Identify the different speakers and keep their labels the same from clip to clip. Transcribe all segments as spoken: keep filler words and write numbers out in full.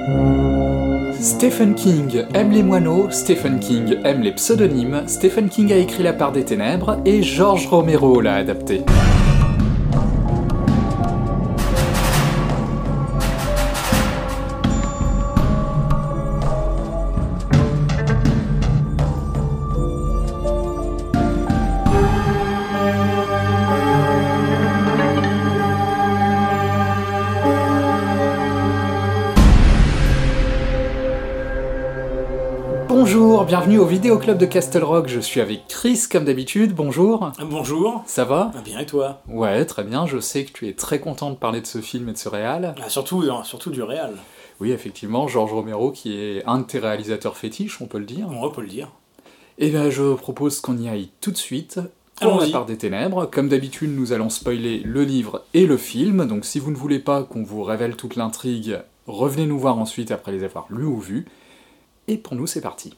Speaker 1: Stephen King aime les moineaux, Stephen King aime les pseudonymes, Stephen King a écrit La part des ténèbres, et George Romero l'a adapté. Bonjour, bienvenue au Vidéo Club de Castle Rock, je suis avec Chris comme d'habitude, bonjour.
Speaker 2: Bonjour.
Speaker 1: Ça va?
Speaker 2: Bien et toi?
Speaker 1: Ouais, très bien, je sais que tu es très content de parler de ce film et de ce réal.
Speaker 2: Ah, surtout, surtout du réal.
Speaker 1: Oui, effectivement, George Romero qui est un de tes réalisateurs fétiches, on peut le dire.
Speaker 2: On peut le dire.
Speaker 1: Et bien je propose qu'on y aille tout de suite, pour La part des ténèbres. Comme d'habitude, nous allons spoiler le livre et le film, donc si vous ne voulez pas qu'on vous révèle toute l'intrigue, revenez nous voir ensuite après les avoir lus ou vus. Et pour nous, c'est parti.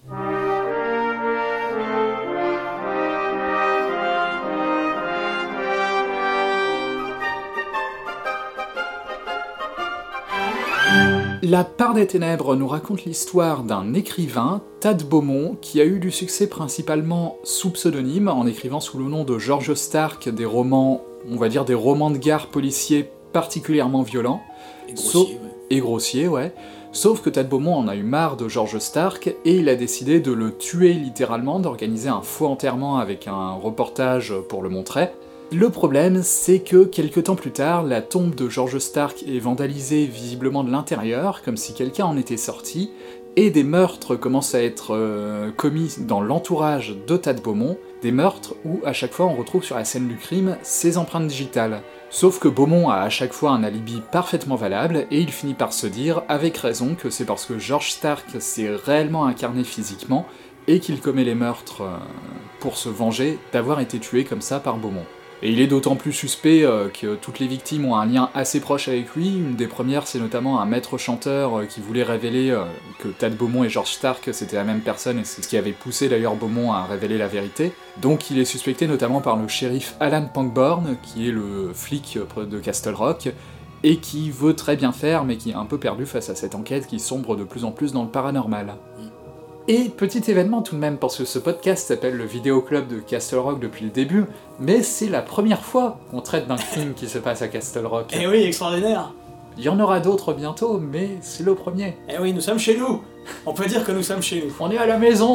Speaker 1: La part des ténèbres nous raconte l'histoire d'un écrivain, Tad Beaumont, qui a eu du succès principalement sous pseudonyme, en écrivant sous le nom de George Stark des romans, on va dire des romans de gare policiers particulièrement violents.
Speaker 2: Et grossiers,
Speaker 1: so-
Speaker 2: ouais.
Speaker 1: Et grossiers, ouais. Sauf que Tad Beaumont en a eu marre de George Stark, et il a décidé de le tuer littéralement, d'organiser un faux enterrement avec un reportage pour le montrer. Le problème, c'est que quelques temps plus tard, la tombe de George Stark est vandalisée visiblement de l'intérieur, comme si quelqu'un en était sorti, et des meurtres commencent à être euh, commis dans l'entourage de Tad Beaumont, des meurtres où à chaque fois on retrouve sur la scène du crime ses empreintes digitales. Sauf que Beaumont a à chaque fois un alibi parfaitement valable, et il finit par se dire, avec raison, que c'est parce que George Stark s'est réellement incarné physiquement, et qu'il commet les meurtres euh, pour se venger d'avoir été tué comme ça par Beaumont. Et il est d'autant plus suspect euh, que toutes les victimes ont un lien assez proche avec lui. Une des premières, c'est notamment un maître chanteur euh, qui voulait révéler euh, que Tad Beaumont et George Stark c'était la même personne, et c'est ce qui avait poussé d'ailleurs Beaumont à révéler la vérité. Donc il est suspecté notamment par le shérif Alan Pangborn, qui est le flic de Castle Rock, et qui veut très bien faire, mais qui est un peu perdu face à cette enquête qui sombre de plus en plus dans le paranormal. Et petit événement tout de même, parce que ce podcast s'appelle le Vidéo Club de Castle Rock depuis le début, mais c'est la première fois qu'on traite d'un crime qui se passe à Castle Rock.
Speaker 2: Eh oui, extraordinaire.
Speaker 1: Il y en aura d'autres bientôt, mais c'est le premier.
Speaker 2: Eh oui, nous sommes chez nous. On peut dire que nous sommes chez nous.
Speaker 1: On est à la maison.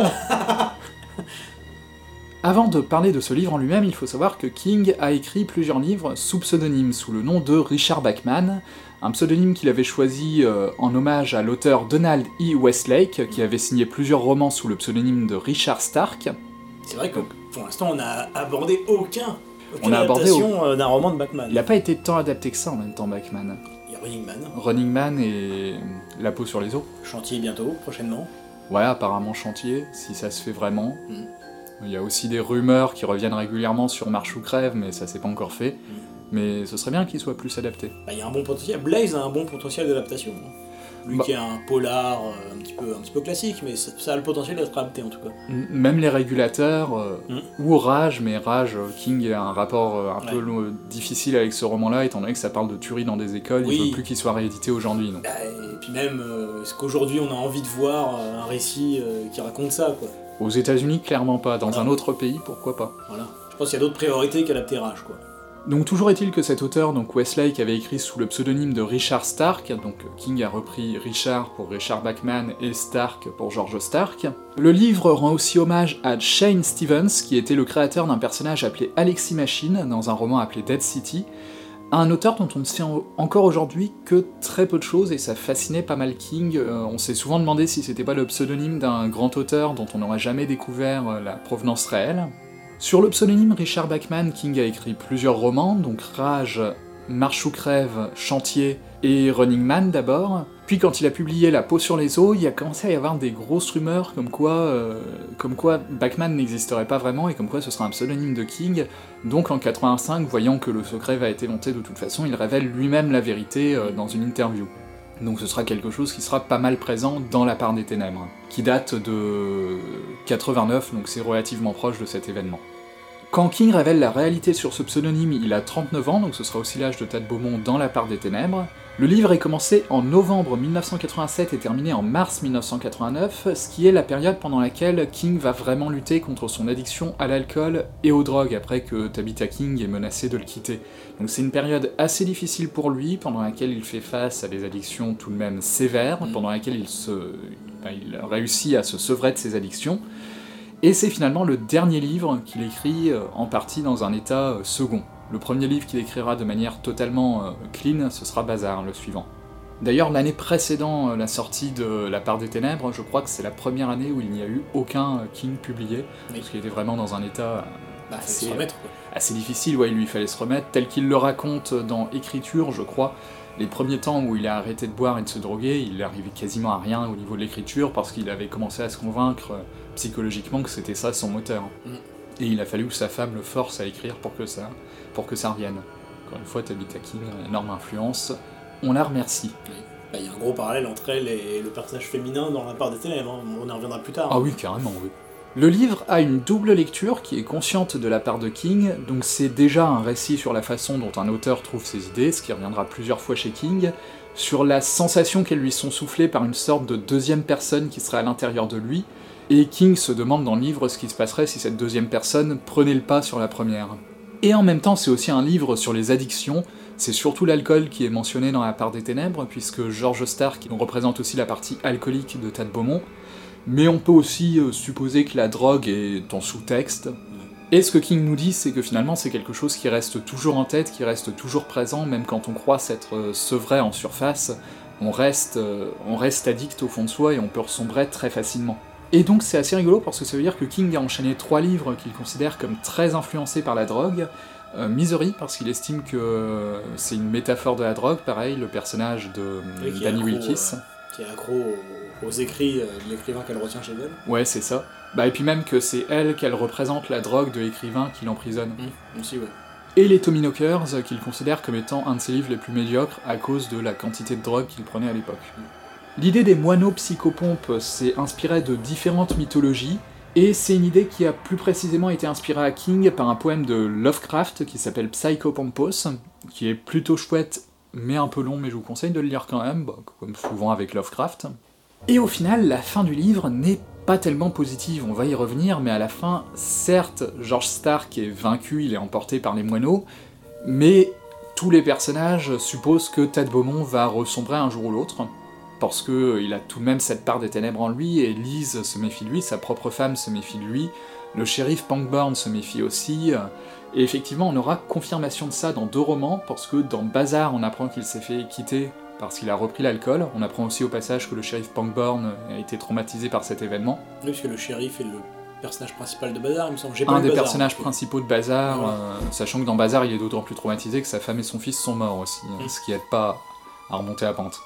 Speaker 1: Avant de parler de ce livre en lui-même, il faut savoir que King a écrit plusieurs livres sous pseudonyme, sous le nom de Richard Bachman, un pseudonyme qu'il avait choisi euh, en hommage à l'auteur Donald E. Westlake, qui avait signé plusieurs romans sous le pseudonyme de Richard Stark.
Speaker 2: C'est vrai que pour l'instant, on n'a abordé aucun, aucune
Speaker 1: On a abordé
Speaker 2: adaptation au... d'un roman de Bachman.
Speaker 1: Il n'a pas été tant adapté que ça en même temps, Bachman.
Speaker 2: Il y a Running Man.
Speaker 1: Running Man et La peau sur les os.
Speaker 2: Chantier bientôt, prochainement.
Speaker 1: Ouais, apparemment Chantier, si ça se fait vraiment.
Speaker 2: Mm.
Speaker 1: Il y a aussi des rumeurs qui reviennent régulièrement sur Marche ou Crève, mais ça s'est pas encore fait.
Speaker 2: Mm.
Speaker 1: Mais ce serait bien qu'il soit plus adapté.
Speaker 2: Bah, il y a un bon potentiel. Blaze a un bon potentiel d'adaptation. Lui
Speaker 1: Bah.
Speaker 2: qui est un polar euh, un petit peu, un petit peu classique, mais ça, ça a le potentiel d'être adapté en tout cas.
Speaker 1: M- Même les régulateurs, euh,
Speaker 2: Mm.
Speaker 1: ou Rage, mais Rage, euh, King a un rapport euh, un
Speaker 2: Ouais.
Speaker 1: peu lo- difficile avec ce roman-là, étant donné que ça parle de tuerie dans des écoles,
Speaker 2: Oui.
Speaker 1: il veut plus qu'il soit réédité aujourd'hui. Donc.
Speaker 2: Bah, et puis même, euh, est-ce qu'aujourd'hui on a envie de voir euh, un récit euh, qui raconte ça, quoi.
Speaker 1: Aux États-Unis, clairement pas. Dans
Speaker 2: Voilà.
Speaker 1: un autre pays, pourquoi pas.
Speaker 2: Voilà. Je pense qu'il y a d'autres priorités qu'adapter Rage, quoi.
Speaker 1: Donc toujours est-il que cet auteur, donc Westlake, avait écrit sous le pseudonyme de Richard Stark, donc King a repris Richard pour Richard Bachman et Stark pour George Stark. Le livre rend aussi hommage à Shane Stevens, qui était le créateur d'un personnage appelé Alexis Machine, dans un roman appelé Dead City, un auteur dont on ne sait encore aujourd'hui que très peu de choses, et ça fascinait pas mal King. Euh, on s'est souvent demandé si c'était pas le pseudonyme d'un grand auteur dont on n'aurait jamais découvert euh, la provenance réelle. Sur le pseudonyme Richard Bachman, King a écrit plusieurs romans, donc Rage, Marche ou Crève, Chantier et Running Man d'abord. Puis quand il a publié La peau sur les os, il a commencé à y avoir des grosses rumeurs comme quoi, euh, comme quoi Bachman n'existerait pas vraiment et comme quoi ce serait un pseudonyme de King. Donc en quatre-vingt-cinq, voyant que le secret va être éventé de toute façon, il révèle lui-même la vérité euh, dans une interview. Donc ce sera quelque chose qui sera pas mal présent dans La part des ténèbres, qui date de quatre-vingt-neuf, donc c'est relativement proche de cet événement. Quand King révèle la réalité sur ce pseudonyme, il a trente-neuf ans, donc ce sera aussi l'âge de Tad Beaumont dans La part des ténèbres, Le livre est commencé en novembre mille neuf cent quatre-vingt-sept et terminé en mars mille neuf cent quatre-vingt-neuf, ce qui est la période pendant laquelle King va vraiment lutter contre son addiction à l'alcool et aux drogues, après que Tabitha King ait menacé de le quitter. Donc c'est une période assez difficile pour lui, pendant laquelle il fait face à des addictions tout de même sévères, pendant laquelle il, se... ben, il réussit à se sevrer de ses addictions, et c'est finalement le dernier livre qu'il écrit en partie dans un état second. Le premier livre qu'il écrira de manière totalement euh, clean, ce sera Bazar, le suivant. D'ailleurs, l'année précédant euh, la sortie de La Part des Ténèbres, je crois que c'est la première année où il n'y a eu aucun euh, King publié, oui. Parce qu'il était vraiment dans un état euh,
Speaker 2: bah,
Speaker 1: assez,
Speaker 2: remettre,
Speaker 1: assez difficile, ouais, il lui fallait se remettre, tel qu'il le raconte dans Écriture, je crois. Les premiers temps où il a arrêté de boire et de se droguer, il arrivait quasiment à rien au niveau de l'écriture, parce qu'il avait commencé à se convaincre euh, psychologiquement que c'était ça son moteur. Mm. Et il a fallu que sa femme le force à écrire pour que ça, pour que ça revienne. Encore une fois, Tabitha King, énorme influence, on la remercie.
Speaker 2: Oui. Bah, y a un gros parallèle entre elle et le personnage féminin dans La Part des Ténèbres, hein. On y reviendra plus tard.
Speaker 1: Ah oui, carrément, oui. Le livre a une double lecture qui est consciente de la part de King, donc c'est déjà un récit sur la façon dont un auteur trouve ses idées, ce qui reviendra plusieurs fois chez King, sur la sensation qu'elles lui sont soufflées par une sorte de deuxième personne qui serait à l'intérieur de lui, et King se demande dans le livre ce qui se passerait si cette deuxième personne prenait le pas sur la première. Et en même temps, c'est aussi un livre sur les addictions, c'est surtout l'alcool qui est mentionné dans La Part des Ténèbres, puisque George Stark représente aussi la partie alcoolique de Tad Beaumont, mais on peut aussi euh, supposer que la drogue est en sous-texte. Et ce que King nous dit, c'est que finalement c'est quelque chose qui reste toujours en tête, qui reste toujours présent, même quand on croit s'être euh, sevré en surface, on reste, euh, on reste addict au fond de soi et on peut ressombrer très facilement. Et donc c'est assez rigolo parce que ça veut dire que King a enchaîné trois livres qu'il considère comme très influencés par la drogue. Euh, Misery, parce qu'il estime que c'est une métaphore de la drogue, pareil, le personnage de oui, Danny Wilkes. Euh,
Speaker 2: qui est accro aux, aux écrits euh, de l'écrivain qu'elle retient chez elle.
Speaker 1: Ouais, c'est ça. Bah, et puis même que c'est elle qu'elle représente la drogue de l'écrivain qui l'emprisonne.
Speaker 2: Mmh, aussi, ouais.
Speaker 1: Et les Tommy Knockers, qu'il considère comme étant un de ses livres les plus médiocres à cause de la quantité de drogue qu'il prenait à l'époque. Mmh. L'idée des moineaux psychopompes s'est inspirée de différentes mythologies, et c'est une idée qui a plus précisément été inspirée à King par un poème de Lovecraft qui s'appelle Psychopompos, qui est plutôt chouette, mais un peu long, mais je vous conseille de le lire quand même, bah, comme souvent avec Lovecraft. Et au final, la fin du livre n'est pas tellement positive, on va y revenir, mais à la fin, certes, George Stark est vaincu, il est emporté par les moineaux, mais tous les personnages supposent que Tad Beaumont va ressombrer un jour ou l'autre, parce qu'il a tout de même cette part des ténèbres en lui, et Liz se méfie de lui, sa propre femme se méfie de lui, le shérif Pangborn se méfie aussi, et effectivement on aura confirmation de ça dans deux romans, parce que dans Bazar on apprend qu'il s'est fait quitter parce qu'il a repris l'alcool, on apprend aussi au passage que le shérif Pangborn a été traumatisé par cet événement.
Speaker 2: Oui, parce que le shérif est le personnage principal de Bazar, il me semble. J'ai
Speaker 1: pas
Speaker 2: Un
Speaker 1: des
Speaker 2: Bazar,
Speaker 1: personnages principaux de Bazar,
Speaker 2: ouais.
Speaker 1: euh, sachant que dans Bazar il est d'autant plus traumatisé que sa femme et son fils sont morts aussi, mmh. ce qui aide pas à remonter la pente.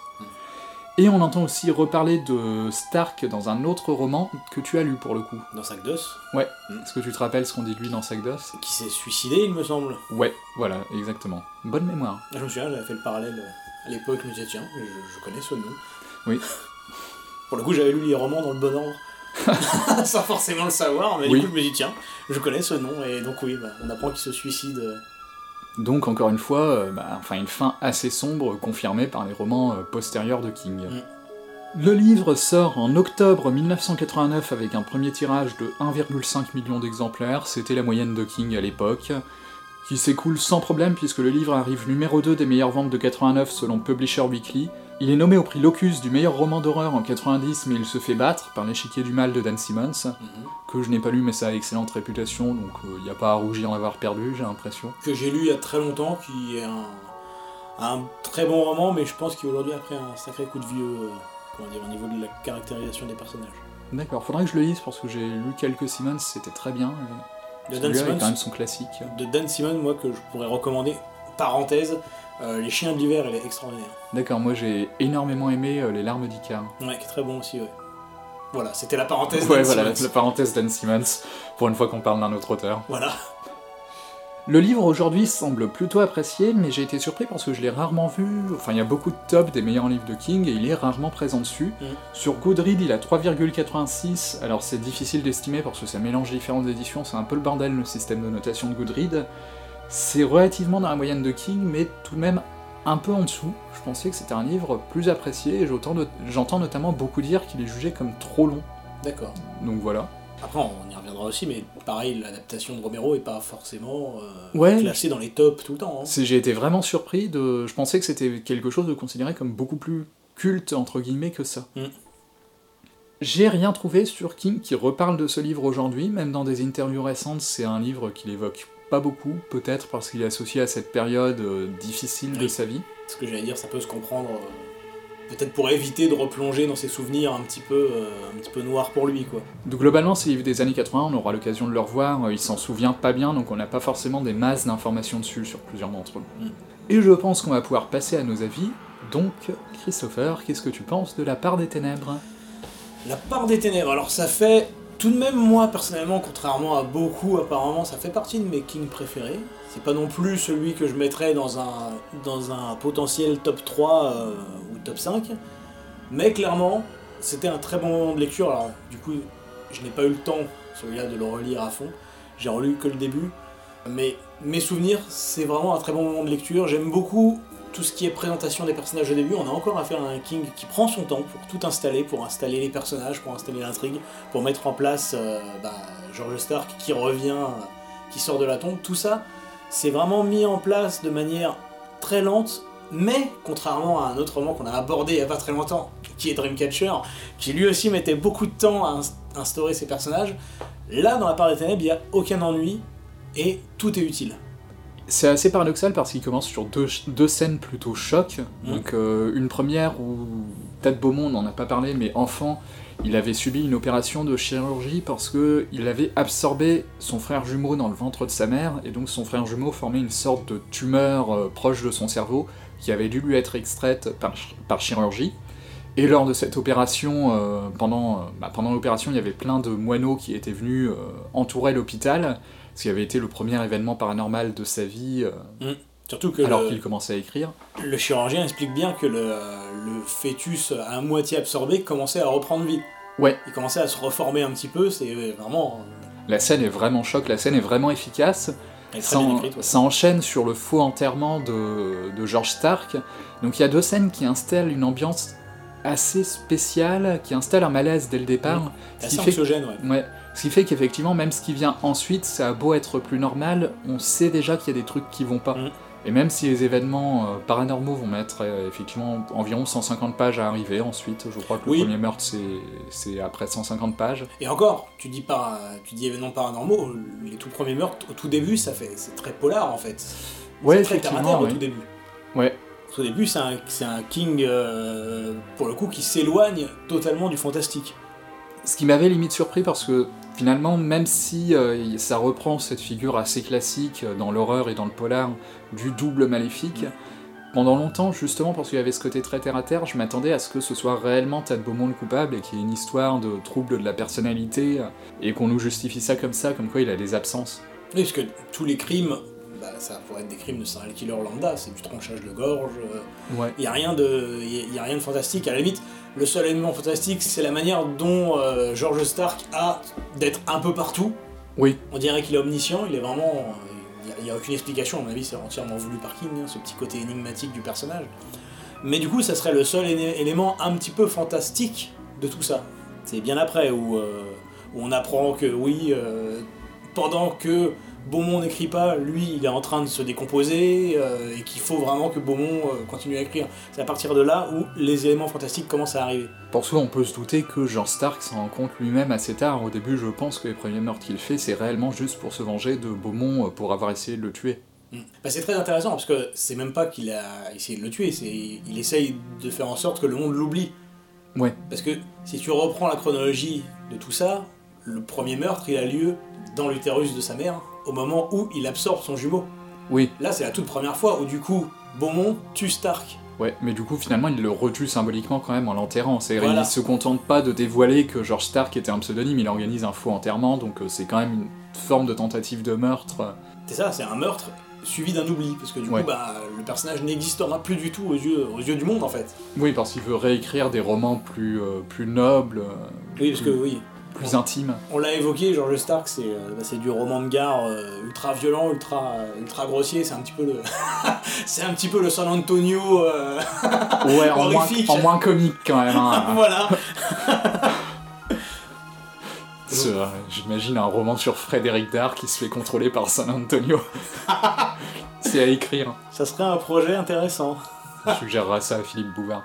Speaker 1: Et on entend aussi reparler de Stark dans un autre roman que tu as lu pour le coup.
Speaker 2: Dans Sac d'os.
Speaker 1: Ouais. Mm. Est-ce que tu te rappelles ce qu'on dit de lui dans Sac d'os ?
Speaker 2: Qui s'est suicidé, il me semble.
Speaker 1: Ouais, voilà, exactement. Bonne mémoire.
Speaker 2: Je me souviens, j'avais fait le parallèle à l'époque, je me disais tiens, je, je connais ce nom.
Speaker 1: Oui.
Speaker 2: Pour le coup, j'avais lu les romans dans le bon ordre. Sans forcément le savoir, mais
Speaker 1: oui.
Speaker 2: du coup je me dis tiens, je connais ce nom, et donc oui, bah, on apprend qu'il se suicide.
Speaker 1: Donc encore une fois, euh, bah, enfin une fin assez sombre, confirmée par les romans euh, postérieurs de King. Mm. Le livre sort en octobre mille neuf cent quatre-vingt-neuf avec un premier tirage de un virgule cinq million d'exemplaires, c'était la moyenne de King à l'époque, qui s'écoule sans problème puisque le livre arrive numéro deux des meilleures ventes de quatre-vingt-neuf selon Publisher Weekly. Il est nommé au prix Locus du meilleur roman d'horreur en quatre-vingt-dix, mais il se fait battre par L'échiquier du mal de Dan Simmons, mm-hmm. que je n'ai pas lu mais ça a excellente réputation, donc il euh, n'y a pas à rougir d'avoir perdu, j'ai l'impression.
Speaker 2: Que j'ai lu il y a très longtemps, qui est un, un très bon roman, mais je pense qu'aujourd'hui après un sacré coup de vieux, euh, comment dire, au niveau de la caractérisation des personnages.
Speaker 1: D'accord, faudrait que je le lise parce que j'ai lu quelques Simmons, c'était très bien, et
Speaker 2: de Dan Simmons,
Speaker 1: est quand même son classique.
Speaker 2: De Dan Simmons, moi que je pourrais recommander, parenthèse, Euh, Les Chiens de l'hiver, elle est extraordinaire.
Speaker 1: D'accord, moi j'ai énormément aimé euh, Les larmes d'Icare.
Speaker 2: Ouais, qui est très bon aussi, ouais. Voilà, c'était la parenthèse
Speaker 1: ouais,
Speaker 2: Dan
Speaker 1: voilà,
Speaker 2: Simmons.
Speaker 1: la parenthèse Dan Simmons, pour une fois qu'on parle d'un autre auteur.
Speaker 2: Voilà.
Speaker 1: Le livre aujourd'hui semble plutôt apprécié, mais j'ai été surpris parce que je l'ai rarement vu, enfin il y a beaucoup de top des meilleurs livres de King, et il est rarement présent dessus. Mm. Sur Goodreads, il a trois virgule quatre-vingt-six, alors c'est difficile d'estimer parce que ça mélange différentes éditions, c'est un peu le bordel le système de notation de Goodreads. C'est relativement dans la moyenne de King, mais tout de même un peu en dessous. Je pensais que c'était un livre plus apprécié, et j'entends, not- j'entends notamment beaucoup dire qu'il est jugé comme trop long.
Speaker 2: D'accord.
Speaker 1: Donc voilà.
Speaker 2: Après, on y reviendra aussi, mais pareil, l'adaptation de Romero est pas forcément euh,
Speaker 1: Ouais.
Speaker 2: classée dans les tops tout le temps. Hein.
Speaker 1: C'est, j'ai été vraiment surpris de... Je pensais que c'était quelque chose de considéré comme beaucoup plus culte, entre guillemets, que ça.
Speaker 2: Mm.
Speaker 1: J'ai rien trouvé sur King qui reparle de ce livre aujourd'hui, même dans des interviews récentes, c'est un livre qu'il évoque pas beaucoup, peut-être parce qu'il est associé à cette période euh, difficile oui. de sa vie.
Speaker 2: Ce que j'allais dire, ça peut se comprendre, euh, peut-être pour éviter de replonger dans ses souvenirs un petit peu, euh, un petit peu noirs pour lui, quoi.
Speaker 1: Donc globalement, ces livres des années quatre-vingts, on aura l'occasion de le revoir, euh, il s'en souvient pas bien, donc on n'a pas forcément des masses d'informations dessus sur plusieurs d'entre eux. Mm. Et je pense qu'on va pouvoir passer à nos avis, donc Christopher, qu'est-ce que tu penses de La Part des Ténèbres ?
Speaker 2: La Part des Ténèbres, alors ça fait, tout de même moi personnellement, contrairement à beaucoup apparemment, ça fait partie de mes King préférés. C'est pas non plus celui que je mettrais dans un, dans un potentiel top trois euh, ou top cinq, mais clairement, c'était un très bon moment de lecture. Alors du coup, je n'ai pas eu le temps, celui-là, de le relire à fond, j'ai relu que le début, mais mes souvenirs, c'est vraiment un très bon moment de lecture. J'aime beaucoup tout ce qui est présentation des personnages au début. On a encore affaire à un King qui prend son temps pour tout installer, pour installer les personnages, pour installer l'intrigue, pour mettre en place euh, bah, George Stark qui revient, euh, qui sort de la tombe. Tout ça, c'est vraiment mis en place de manière très lente, mais contrairement à un autre roman qu'on a abordé il n'y a pas très longtemps, qui est Dreamcatcher, qui lui aussi mettait beaucoup de temps à instaurer ses personnages, là, dans La Part des Ténèbres, il n'y a aucun ennui, et tout est utile.
Speaker 1: C'est assez paradoxal parce qu'il commence sur deux, deux scènes plutôt choc. Mmh. Donc euh, une première où Tad Beaumont, on n'en a pas parlé, mais enfant, il avait subi une opération de chirurgie parce qu'il avait absorbé son frère jumeau dans le ventre de sa mère, et donc son frère jumeau formait une sorte de tumeur euh, proche de son cerveau qui avait dû lui être extraite par, par chirurgie. Et lors de cette opération, euh, pendant, euh, bah, pendant l'opération, il y avait plein de moineaux qui étaient venus euh, entourer l'hôpital, ce qui avait été le premier événement paranormal de sa vie, euh, mmh.
Speaker 2: Surtout que
Speaker 1: alors
Speaker 2: le,
Speaker 1: qu'il commençait à écrire.
Speaker 2: Le chirurgien explique bien que le, le fœtus à moitié absorbé commençait à reprendre vie.
Speaker 1: Ouais.
Speaker 2: Il commençait à se reformer un petit peu, c'est vraiment...
Speaker 1: La scène est vraiment choc, la scène est vraiment efficace. Ça,
Speaker 2: en, écrite, ouais.
Speaker 1: ça enchaîne sur le faux enterrement de, de George Stark. Donc il y a deux scènes qui installent une ambiance assez spéciale, qui installent un malaise dès le départ.
Speaker 2: Mmh. Assez anxiogène, ouais.
Speaker 1: ouais. Ce qui fait qu'effectivement, même ce qui vient ensuite, ça a beau être plus normal, on sait déjà qu'il y a des trucs qui vont pas. Mmh. Et même si les événements euh, paranormaux vont mettre euh, effectivement environ cent cinquante pages à arriver ensuite, je crois que
Speaker 2: oui.
Speaker 1: le premier meurtre c'est, c'est après cent cinquante pages.
Speaker 2: Et encore, tu dis, par, tu dis événements paranormaux, les tout premiers meurtres, au tout début, ça fait, c'est très polar en fait.
Speaker 1: Ouais,
Speaker 2: c'est très terre à terre au tout début.
Speaker 1: Ouais.
Speaker 2: Au début, c'est un, c'est un King, euh, pour le coup, qui s'éloigne totalement du fantastique.
Speaker 1: Ce qui m'avait limite surpris parce que finalement, même si euh, ça reprend cette figure assez classique dans l'horreur et dans le polar du double maléfique, mmh. pendant longtemps, justement parce qu'il y avait ce côté très terre-à-terre, je m'attendais à ce que ce soit réellement Tad Beaumont le coupable et qu'il y ait une histoire de trouble de la personnalité et qu'on nous justifie ça comme ça, comme quoi il a des absences.
Speaker 2: Oui, parce que tous les crimes, bah, ça pourrait être des crimes de serial killer lambda, c'est du tranchage de gorge, il
Speaker 1: ouais.
Speaker 2: n'y a rien de, y a rien de fantastique, à la limite. Le seul élément fantastique, c'est la manière dont euh, George Stark a d'être un peu partout.
Speaker 1: Oui.
Speaker 2: On dirait qu'il est omniscient, il est vraiment... Il n'y a, a aucune explication, à mon avis, c'est entièrement voulu par King, hein, ce petit côté énigmatique du personnage. Mais du coup, ça serait le seul é- élément un petit peu fantastique de tout ça. C'est bien après, où, euh, où on apprend que, oui, euh, pendant que Beaumont n'écrit pas, lui, il est en train de se décomposer, euh, et qu'il faut vraiment que Beaumont euh, continue à écrire. C'est à partir de là où les éléments fantastiques commencent à arriver.
Speaker 1: Pour soi, on peut se douter que George Stark s'en rend compte lui-même assez tard. Au début, je pense que les premiers meurtres qu'il fait, c'est réellement juste pour se venger de Beaumont pour avoir essayé de le tuer.
Speaker 2: Mmh. Bah, c'est très intéressant, parce que c'est même pas qu'il a essayé de le tuer, c'est il essaye de faire en sorte que le monde l'oublie.
Speaker 1: Ouais.
Speaker 2: Parce que si tu reprends la chronologie de tout ça, le premier meurtre, il a lieu dans l'utérus de sa mère, au moment où il absorbe son jumeau.
Speaker 1: Oui.
Speaker 2: Là, c'est la toute première fois où, du coup, Beaumont tue Stark.
Speaker 1: Ouais, mais du coup, finalement, il le retue symboliquement quand même en l'enterrant. C'est-à-dire,
Speaker 2: voilà.
Speaker 1: Il se contente pas de dévoiler que George Stark était un pseudonyme, il organise un faux enterrement, donc euh, c'est quand même une forme de tentative de meurtre.
Speaker 2: C'est ça, c'est un meurtre suivi d'un oubli, parce que du
Speaker 1: ouais.
Speaker 2: coup, bah, le personnage n'existera plus du tout aux yeux, aux yeux du monde, en fait.
Speaker 1: Oui, parce qu'il veut réécrire des romans plus, euh, plus nobles. Euh,
Speaker 2: oui, parce
Speaker 1: plus...
Speaker 2: que, oui,
Speaker 1: plus
Speaker 2: on,
Speaker 1: intime.
Speaker 2: On l'a évoqué, George Stark, c'est, euh, bah, c'est du roman de gare euh, ultra violent, ultra, euh, ultra grossier, c'est un petit peu le, c'est un petit peu le San Antonio euh,
Speaker 1: ouais, en moins, en moins comique quand même. Hein.
Speaker 2: Voilà.
Speaker 1: C'est, euh, j'imagine un roman sur Frédéric Dard qui se fait contrôler par San Antonio. C'est à écrire.
Speaker 2: Ça serait un projet intéressant.
Speaker 1: Je suggérerai ça à Philippe Bouvard.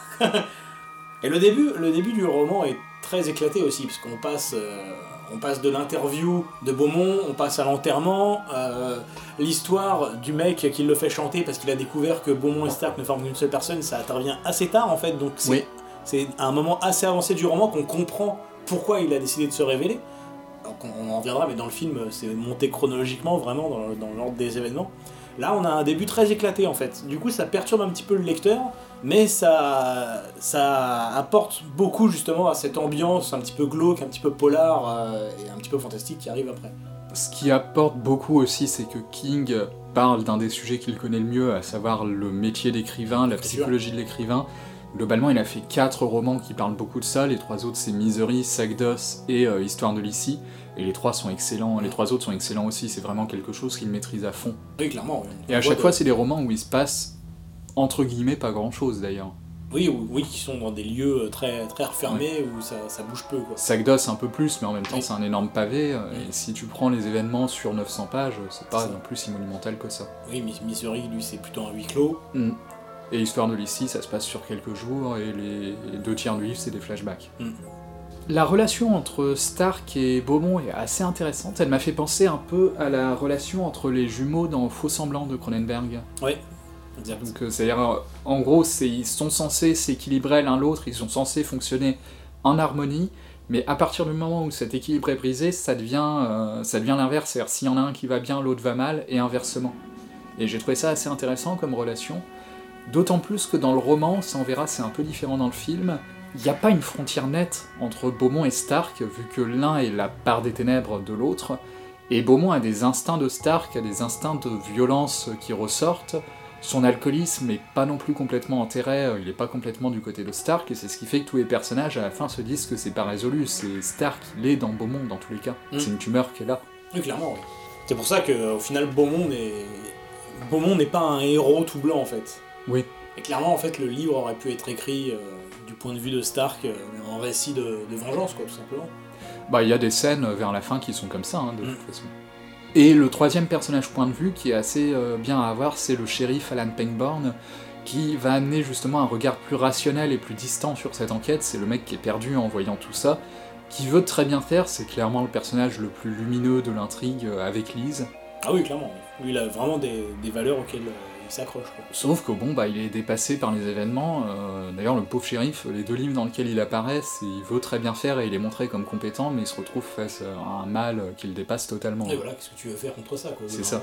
Speaker 2: Et le début, le début du roman est très éclaté aussi, parce qu'on passe, euh, on passe de l'interview de Beaumont, on passe à l'enterrement, euh, l'histoire du mec qui le fait chanter parce qu'il a découvert que Beaumont et Stark ne forment qu'une seule personne, ça intervient assez tard en fait, donc c'est,
Speaker 1: oui.
Speaker 2: c'est à un moment assez avancé du roman qu'on comprend pourquoi il a décidé de se révéler. Donc on en reviendra, mais dans le film, c'est monté chronologiquement, vraiment, dans, dans l'ordre des événements. Là, on a un début très éclaté, en fait. Du coup, ça perturbe un petit peu le lecteur, mais ça, ça apporte beaucoup, justement, à cette ambiance un petit peu glauque, un petit peu polar, euh, et un petit peu fantastique qui arrive après.
Speaker 1: Ce qui apporte beaucoup aussi, c'est que King parle d'un des sujets qu'il connaît le mieux, à savoir le métier d'écrivain, la psychologie de l'écrivain. Globalement, il a fait quatre romans qui parlent beaucoup de ça, les trois autres c'est Misery, Sagdos et euh, Histoire de Lissy, et les trois sont excellents, les trois autres sont excellents aussi, c'est vraiment quelque chose qu'il maîtrise à fond.
Speaker 2: Oui, clairement. Oui.
Speaker 1: Et à chaque de... fois, c'est des romans où il se passe, entre guillemets, pas grand-chose d'ailleurs.
Speaker 2: Oui, oui, oui, qui sont dans des lieux très, très refermés, ouais. Où ça, ça bouge peu, quoi.
Speaker 1: Sagdos un peu plus, mais en même temps, oui. C'est un énorme pavé,
Speaker 2: oui.
Speaker 1: Et si tu prends les événements sur neuf cents pages, c'est pas c'est non plus si monumental que ça.
Speaker 2: Oui, mais Misery, lui, c'est plutôt un huis clos.
Speaker 1: Mm. Et Histoire de Lissy, ça se passe sur quelques jours, et les, les deux tiers du livre, c'est des flashbacks. Mm. La relation entre Stark et Beaumont est assez intéressante, elle m'a fait penser un peu à la relation entre les jumeaux dans Faux Semblants de Cronenberg.
Speaker 2: Oui, exact.
Speaker 1: Donc, euh, c'est-à-dire, en gros, c'est, ils sont censés s'équilibrer l'un l'autre, ils sont censés fonctionner en harmonie, mais à partir du moment où cet équilibre est brisé, ça devient, euh, ça devient l'inverse, c'est-à-dire s'il y en a un qui va bien, l'autre va mal, et inversement. Et j'ai trouvé ça assez intéressant comme relation. D'autant plus que dans le roman, ça on verra, c'est un peu différent dans le film, il n'y a pas une frontière nette entre Beaumont et Stark, vu que l'un est la part des ténèbres de l'autre, et Beaumont a des instincts de Stark, a des instincts de violence qui ressortent, son alcoolisme est pas non plus complètement enterré, il est pas complètement du côté de Stark, et c'est ce qui fait que tous les personnages à la fin se disent que c'est pas résolu, c'est Stark, il est dans Beaumont dans tous les cas, mmh. C'est une tumeur qui est là.
Speaker 2: Oui, clairement, oui. C'est pour ça qu'au final, Beaumont n'est... Beaumont n'est pas un héros tout blanc, en fait.
Speaker 1: Oui.
Speaker 2: Et clairement, en fait, le livre aurait pu être écrit euh, du point de vue de Stark, euh, en récit de, de vengeance, quoi, tout simplement.
Speaker 1: Bah, il y a des scènes vers la fin qui sont comme ça, hein, de mmh. toute façon. Et le troisième personnage point de vue, qui est assez euh, bien à avoir, c'est le shérif Alan Pangborn, qui va amener justement un regard plus rationnel et plus distant sur cette enquête, c'est le mec qui est perdu en voyant tout ça, qui veut très bien faire, c'est clairement le personnage le plus lumineux de l'intrigue euh, avec Lise.
Speaker 2: Ah oui, clairement, lui il a vraiment des, des valeurs auxquelles... Euh... il s'accroche, quoi.
Speaker 1: Sauf que bon, bah, il est dépassé par les événements, euh, d'ailleurs le pauvre shérif, les deux livres dans lesquels il apparaît, il veut très bien faire et il est montré comme compétent, mais il se retrouve face à un mal qui le dépasse totalement.
Speaker 2: Et voilà, qu'est-ce que tu veux faire contre ça, quoi.
Speaker 1: C'est ça.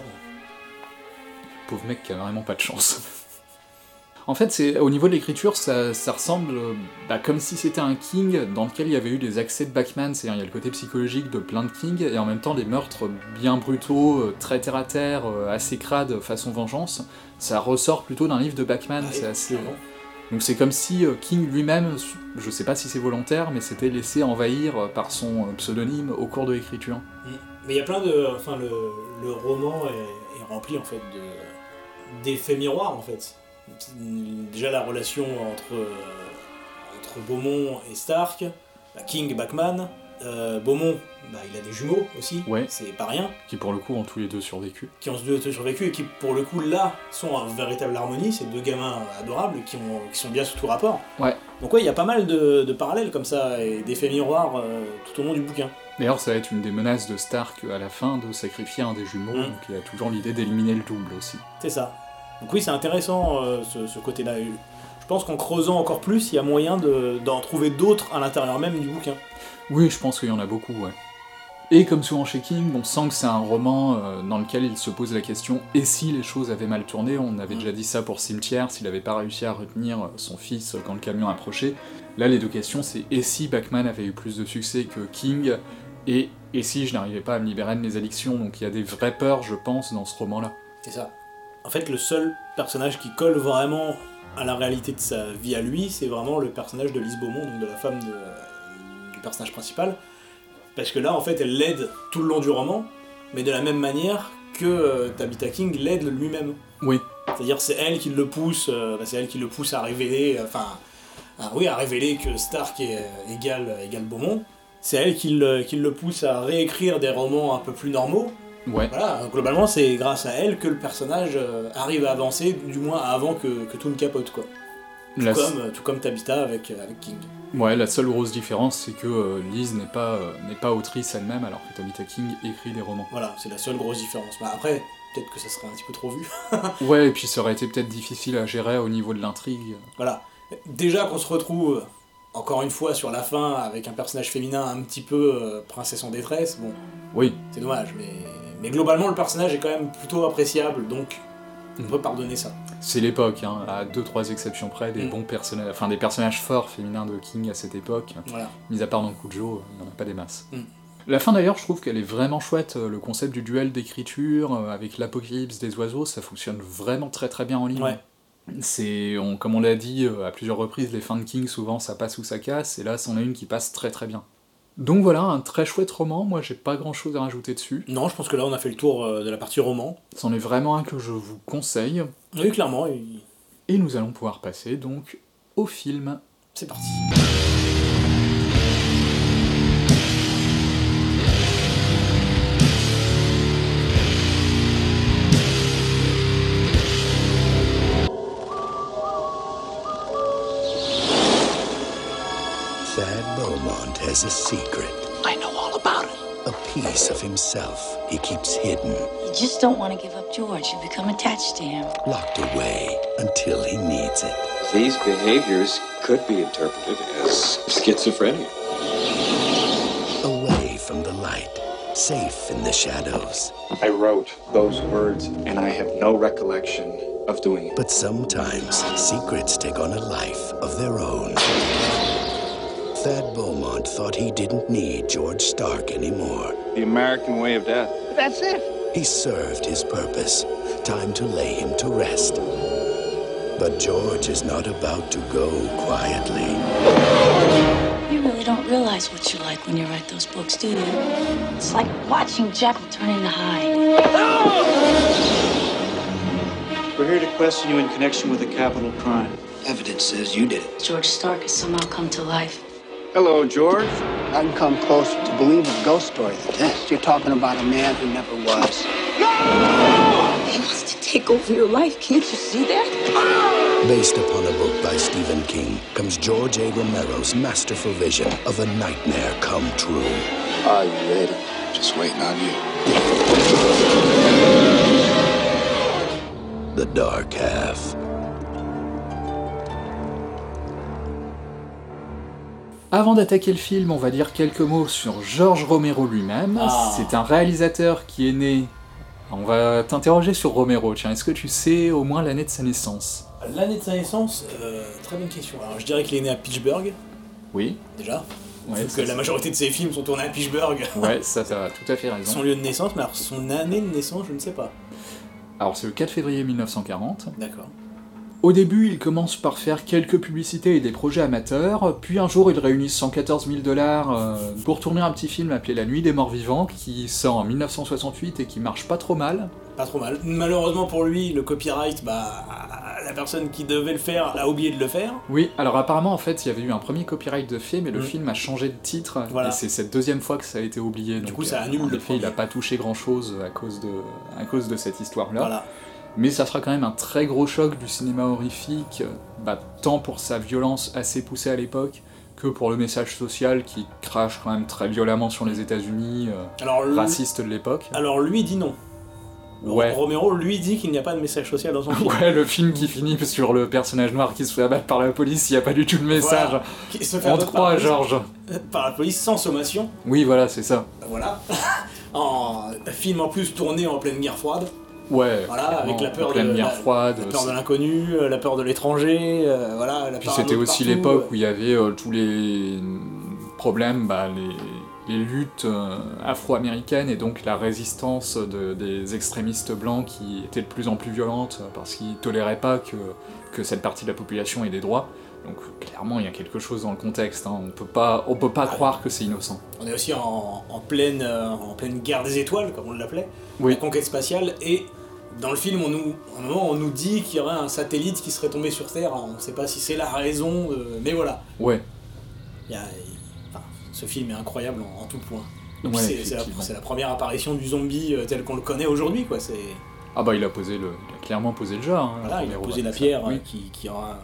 Speaker 1: Pauvre mec qui a vraiment pas de chance. En fait, c'est, au niveau de l'écriture, ça, ça ressemble bah, comme si c'était un King dans lequel il y avait eu des accès de Bachman, c'est-à-dire il y a le côté psychologique de plein de King, et en même temps des meurtres bien brutaux, très terre-à-terre, assez crades, façon vengeance. Ça ressort plutôt d'un livre de Bachman, ah, c'est assez... Vraiment. Donc c'est comme si King lui-même, je sais pas si c'est volontaire, mais s'était laissé envahir par son pseudonyme au cours de l'écriture.
Speaker 2: Mais il y a plein de... Enfin, le, le roman est, est rempli, en fait, de, d'effets miroirs, en fait. Déjà la relation entre, euh, entre Beaumont et Stark, bah, King et Bachman, euh, Beaumont, bah, il a des jumeaux aussi,
Speaker 1: ouais.
Speaker 2: C'est pas rien.
Speaker 1: Qui pour le coup ont tous les deux survécu.
Speaker 2: Qui ont tous les deux survécu et qui pour le coup là sont en véritable harmonie, c'est deux gamins adorables qui, ont, qui sont bien sous tout rapport.
Speaker 1: Ouais.
Speaker 2: Donc ouais, il y a pas mal de, de parallèles comme ça et d'effets miroirs euh, tout au long du bouquin.
Speaker 1: D'ailleurs ça va être une des menaces de Stark à la fin de sacrifier un des jumeaux, mmh. Donc il a toujours l'idée d'éliminer le double aussi.
Speaker 2: C'est ça. Donc oui, c'est intéressant euh, ce, ce côté-là. Je pense qu'en creusant encore plus, il y a moyen de, d'en trouver d'autres à l'intérieur même du bouquin.
Speaker 1: Oui, je pense qu'il y en a beaucoup, ouais. Et comme souvent chez King, on sent que c'est un roman euh, dans lequel il se pose la question « et si les choses avaient mal tourné ?» On avait mmh. déjà dit ça pour Cimetière, s'il avait pas réussi à retenir son fils quand le camion approchait. Là, les deux questions, c'est « et si Bachman avait eu plus de succès que King ?» et « et si je n'arrivais pas à me libérer de mes addictions ?» Donc il y a des vraies peurs, je pense, dans ce roman-là.
Speaker 2: C'est ça. En fait, le seul personnage qui colle vraiment à la réalité de sa vie à lui, c'est vraiment le personnage de Lise Beaumont, donc de la femme de, du personnage principal, Parce que là, en fait, elle l'aide tout le long du roman, mais de la même manière que euh, Tabitha King l'aide lui-même.
Speaker 1: Oui.
Speaker 2: C'est-à-dire c'est elle qui le pousse, euh, c'est elle qui le pousse à révéler, enfin, à, oui, à révéler que Stark est euh, égal, égal Beaumont. C'est elle qui le, qui le pousse à réécrire des romans un peu plus normaux.
Speaker 1: Ouais.
Speaker 2: Voilà, globalement, c'est grâce à elle que le personnage euh, arrive à avancer, du moins avant que, que tout ne capote, quoi. Tout,
Speaker 1: La...
Speaker 2: comme, tout comme Tabitha avec, avec King.
Speaker 1: Ouais, la seule grosse différence, c'est que euh, Liz n'est pas, euh, n'est pas autrice elle-même, alors que Tabitha King écrit des romans.
Speaker 2: Voilà, c'est la seule grosse différence. Bah, après, peut-être que ça serait un petit peu trop vu.
Speaker 1: Ouais, et puis ça aurait été peut-être difficile à gérer au niveau de l'intrigue.
Speaker 2: Voilà. Déjà qu'on se retrouve, encore une fois, sur la fin, avec un personnage féminin un petit peu euh, princesse en détresse, bon,
Speaker 1: oui.
Speaker 2: C'est dommage, mais... mais globalement, le personnage est quand même plutôt appréciable, donc on peut pardonner ça.
Speaker 1: C'est l'époque, hein, à deux trois exceptions près, des
Speaker 2: Mm.
Speaker 1: bons personnages, enfin des personnages forts féminins de King à cette époque,
Speaker 2: Voilà.
Speaker 1: mis à part dans Cujo, il n'y en a pas des masses.
Speaker 2: Mm.
Speaker 1: La fin d'ailleurs, je trouve qu'elle est vraiment chouette, le concept du duel d'écriture, euh, avec l'apocalypse des oiseaux, ça fonctionne vraiment très très bien en livre.
Speaker 2: Ouais.
Speaker 1: C'est, on, comme on l'a dit euh, à plusieurs reprises, les fins de King, souvent ça passe ou ça casse, et là c'en est une qui passe très très bien. Donc voilà, un très chouette roman, moi j'ai pas grand chose à rajouter dessus.
Speaker 2: Non, je pense que là on a fait le tour euh, de la partie roman.
Speaker 1: C'en est vraiment un que je vous conseille.
Speaker 2: Oui, clairement, et...
Speaker 1: Et nous allons pouvoir passer donc au film.
Speaker 2: c'est parti.
Speaker 3: Thad Beaumont has a secret.
Speaker 4: I know all about it.
Speaker 3: A piece of himself he keeps hidden,
Speaker 5: You just don't want to give up George. You become attached to him.
Speaker 3: locked away until he needs it.
Speaker 6: These behaviors could be interpreted as schizophrenia.
Speaker 3: Away from the light, safe in the shadows.
Speaker 6: I wrote those words, and I have no recollection of doing it.
Speaker 3: But sometimes secrets take on a life of their own. Thad Beaumont thought he didn't need George Stark anymore.
Speaker 6: The American way of death.
Speaker 4: That's it.
Speaker 3: He served his purpose. Time to lay him to rest. But George is not about to go quietly.
Speaker 5: You really don't realize what you're like when you write those books, do you? It's like watching Jekyll turn into Hyde.
Speaker 7: We're here to question you in connection with a capital crime.
Speaker 4: Evidence says you did it.
Speaker 5: George Stark has somehow come to life.
Speaker 6: Hello, George.
Speaker 8: I can come closer to believe a ghost story than this. You're talking about a man who never was.
Speaker 5: He wants to take over your life. Can't you see that?
Speaker 3: Based upon a book by Stephen King, comes George A. Romero's masterful vision of a nightmare come true.
Speaker 6: Are you ready? Just waiting on you.
Speaker 3: The Dark Half.
Speaker 1: Avant d'attaquer le film, on va dire quelques mots sur George Romero lui-même.
Speaker 2: Ah.
Speaker 1: C'est un réalisateur qui est né... On va t'interroger sur Romero, tiens, est-ce que tu sais au moins l'année de sa naissance?
Speaker 2: L'année de sa naissance, euh, très bonne question. Alors je dirais qu'il est né à Pittsburgh,
Speaker 1: Oui.
Speaker 2: déjà.
Speaker 1: Ouais,
Speaker 2: Parce
Speaker 1: ça,
Speaker 2: que la majorité de ses films sont tournés à Pittsburgh.
Speaker 1: ouais, ça t'as tout à fait raison.
Speaker 2: Son lieu de naissance, mais alors son année de naissance, je ne sais pas.
Speaker 1: Alors c'est le quatre février mille neuf cent quarante.
Speaker 2: D'accord.
Speaker 1: Au début, il commence par faire quelques publicités et des projets amateurs, puis un jour il réunit cent quatorze mille dollars euh, pour tourner un petit film appelé La Nuit des Morts Vivants, qui sort en mille neuf cent soixante-huit et qui marche pas trop mal.
Speaker 2: Pas trop mal. Malheureusement pour lui, le copyright, bah, la personne qui devait le faire a oublié de le faire.
Speaker 1: Oui, alors apparemment en fait il y avait eu un premier copyright de fait, mais le
Speaker 2: Mm.
Speaker 1: film a changé de titre,
Speaker 2: Voilà.
Speaker 1: et c'est cette deuxième fois que ça a été oublié.
Speaker 2: Du
Speaker 1: donc,
Speaker 2: coup, ça
Speaker 1: euh,
Speaker 2: annule
Speaker 1: en
Speaker 2: le
Speaker 1: effet, il
Speaker 2: premier.
Speaker 1: a pas touché grand chose à cause de, à cause de cette histoire-là.
Speaker 2: Voilà.
Speaker 1: Mais ça sera quand même un très gros choc du cinéma horrifique, bah, tant pour sa violence assez poussée à l'époque, que pour le message social qui crache quand même très violemment sur les États-Unis, euh,
Speaker 2: Alors, lui-
Speaker 1: raciste de l'époque.
Speaker 2: Alors lui dit non.
Speaker 1: Ouais.
Speaker 2: Romero lui dit qu'il n'y a pas de message social dans son film.
Speaker 1: Ouais, le film qui finit sur le personnage noir qui se fait abattre par la police, il n'y a pas du tout de message.
Speaker 2: Voilà. Qui se fait
Speaker 1: On
Speaker 2: abattre
Speaker 1: te
Speaker 2: par la
Speaker 1: croit,
Speaker 2: police-
Speaker 1: Georges.
Speaker 2: Par la police sans sommation.
Speaker 1: Oui, voilà, c'est ça.
Speaker 2: Voilà. En film en plus tourné en pleine guerre froide.
Speaker 1: Ouais,
Speaker 2: Voilà,
Speaker 1: clairement,
Speaker 2: avec la peur
Speaker 1: en pleine
Speaker 2: de
Speaker 1: guerre
Speaker 2: la,
Speaker 1: froide.
Speaker 2: la peur
Speaker 1: c'est-
Speaker 2: de l'inconnu, euh, la peur de l'étranger, euh, voilà, la
Speaker 1: Puis
Speaker 2: parano
Speaker 1: c'était
Speaker 2: de
Speaker 1: aussi
Speaker 2: partout,
Speaker 1: l'époque
Speaker 2: euh.
Speaker 1: où il y avait euh, tous les problèmes, bah, les, les luttes euh, afro-américaines et donc la résistance de- des extrémistes blancs qui étaient de plus en plus violentes euh, parce qu'ils toléraient pas que, que cette partie de la population ait des droits. Donc clairement, il y a quelque chose dans le contexte, hein. on peut pas, on peut pas croire que c'est innocent.
Speaker 2: On est aussi en, en, pleine, euh, en pleine guerre des étoiles, comme on l'appelait,
Speaker 1: Oui.
Speaker 2: la conquête spatiale, et dans le film, on nous, à un moment, on nous dit qu'il y aurait un satellite qui serait tombé sur Terre, on ne sait pas si c'est la raison, de... mais voilà.
Speaker 1: Ouais.
Speaker 2: Il y a, il... Enfin, ce film est incroyable en, en tout point. Et puis
Speaker 1: Ouais,
Speaker 2: c'est, c'est, la, c'est la première apparition du zombie euh, tel qu'on le connaît aujourd'hui, quoi. C'est...
Speaker 1: Ah bah il a posé le, il a clairement posé le jeu. Hein,
Speaker 2: voilà, il a
Speaker 1: Romero,
Speaker 2: posé la
Speaker 1: ça.
Speaker 2: pierre
Speaker 1: Oui.
Speaker 2: euh, qui, qui aura...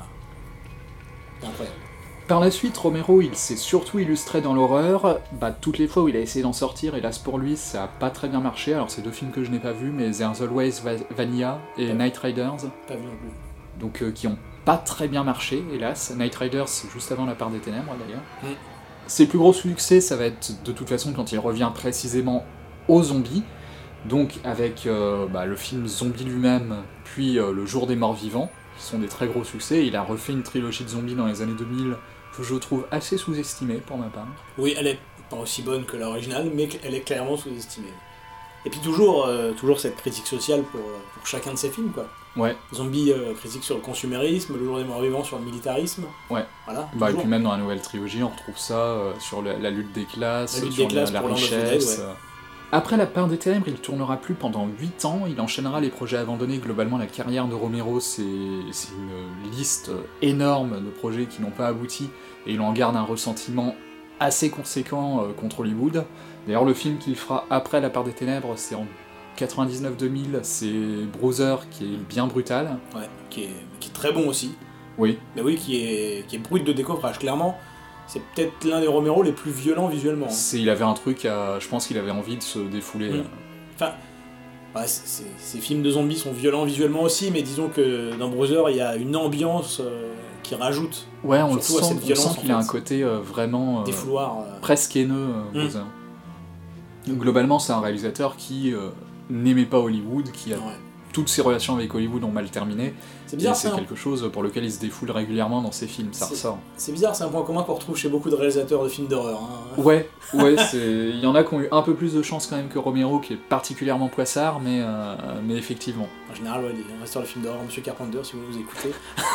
Speaker 2: C'est incroyable.
Speaker 1: Par la suite, Romero, il s'est surtout illustré dans l'horreur. Bah, toutes les fois où il a essayé d'en sortir, hélas pour lui, ça a pas très bien marché. Alors, c'est deux films que je n'ai pas vus, mais There's Always Va- Vanilla et
Speaker 2: Ouais.
Speaker 1: Night Riders,
Speaker 2: Pas vu non plus.
Speaker 1: donc euh, qui ont pas très bien marché, hélas. Night Riders, juste avant La Part des Ténèbres, d'ailleurs.
Speaker 2: Mm.
Speaker 1: Ses plus gros succès, ça va être de toute façon quand il revient précisément aux zombies, donc avec euh, bah, le film Zombie lui-même, puis euh, Le Jour des Morts Vivants, qui sont des très gros succès. Il a refait une trilogie de zombies dans les années deux mille, que je trouve assez sous-estimée pour ma part.
Speaker 2: Oui, elle est pas aussi bonne que l'original, mais elle est clairement sous-estimée. Et puis toujours, euh, toujours cette critique sociale pour, pour chacun de ses films, quoi.
Speaker 1: Ouais,
Speaker 2: Zombie, euh, critique sur le consumérisme, Le Jour des Morts Vivants sur le militarisme.
Speaker 1: ouais.
Speaker 2: Voilà.
Speaker 1: Bah, et
Speaker 2: toujours.
Speaker 1: puis même dans la nouvelle trilogie, on retrouve ça euh, sur la, la lutte des classes,
Speaker 2: La lutte
Speaker 1: sur
Speaker 2: des classes
Speaker 1: la, la
Speaker 2: pour Land of the Dead,
Speaker 1: richesse.
Speaker 2: ouais.
Speaker 1: euh. Après La Part des Ténèbres, il tournera plus pendant huit ans, il enchaînera les projets abandonnés. Globalement, la carrière de Romero, c'est, c'est une liste énorme de projets qui n'ont pas abouti, et il en garde un ressentiment assez conséquent euh, contre Hollywood. D'ailleurs, le film qu'il fera après La Part des Ténèbres, c'est en quatre-vingt-dix-neuf deux mille, c'est Bruiser, qui est bien brutal.
Speaker 2: Ouais, qui est, qui est très bon aussi.
Speaker 1: Oui,
Speaker 2: Mais oui, qui est, qui est brut de décoffrage, clairement. C'est peut-être l'un des Romero les plus violents visuellement. hein.
Speaker 1: c'est, il avait un truc à... Je pense qu'il avait envie de se défouler.
Speaker 2: Mm.
Speaker 1: euh.
Speaker 2: Enfin, ouais, c'est- c'est- ces films de zombies sont violents visuellement aussi, mais disons que dans Bruiser, il y a une ambiance euh, qui rajoute
Speaker 1: Ouais, on le
Speaker 2: surtout à
Speaker 1: sent,
Speaker 2: cette
Speaker 1: on
Speaker 2: violence,
Speaker 1: sent qu'il
Speaker 2: en
Speaker 1: a un
Speaker 2: fait.
Speaker 1: côté euh, vraiment... euh,
Speaker 2: des fouloirs. euh,
Speaker 1: presque haineux, euh,
Speaker 2: Mm.
Speaker 1: Bruiser. Globalement, c'est un réalisateur qui euh, n'aimait pas Hollywood, qui a...
Speaker 2: ouais.
Speaker 1: Toutes ses relations avec Hollywood ont mal terminé,
Speaker 2: C'est
Speaker 1: et
Speaker 2: bizarre,
Speaker 1: c'est
Speaker 2: c'est un...
Speaker 1: quelque chose pour lequel il se défoule régulièrement dans ses films, ça
Speaker 2: C'est-
Speaker 1: ressort.
Speaker 2: c'est bizarre, c'est un point commun qu'on retrouve chez beaucoup de réalisateurs de films d'horreur. hein.
Speaker 1: Ouais, ouais, c'est... il y en a qui ont eu un peu plus de chance quand même que Romero, qui est particulièrement poissard, mais, euh, mais effectivement.
Speaker 2: En général, ouais, les réalisateurs de films d'horreur, Monsieur Carpenter, si vous nous écoutez,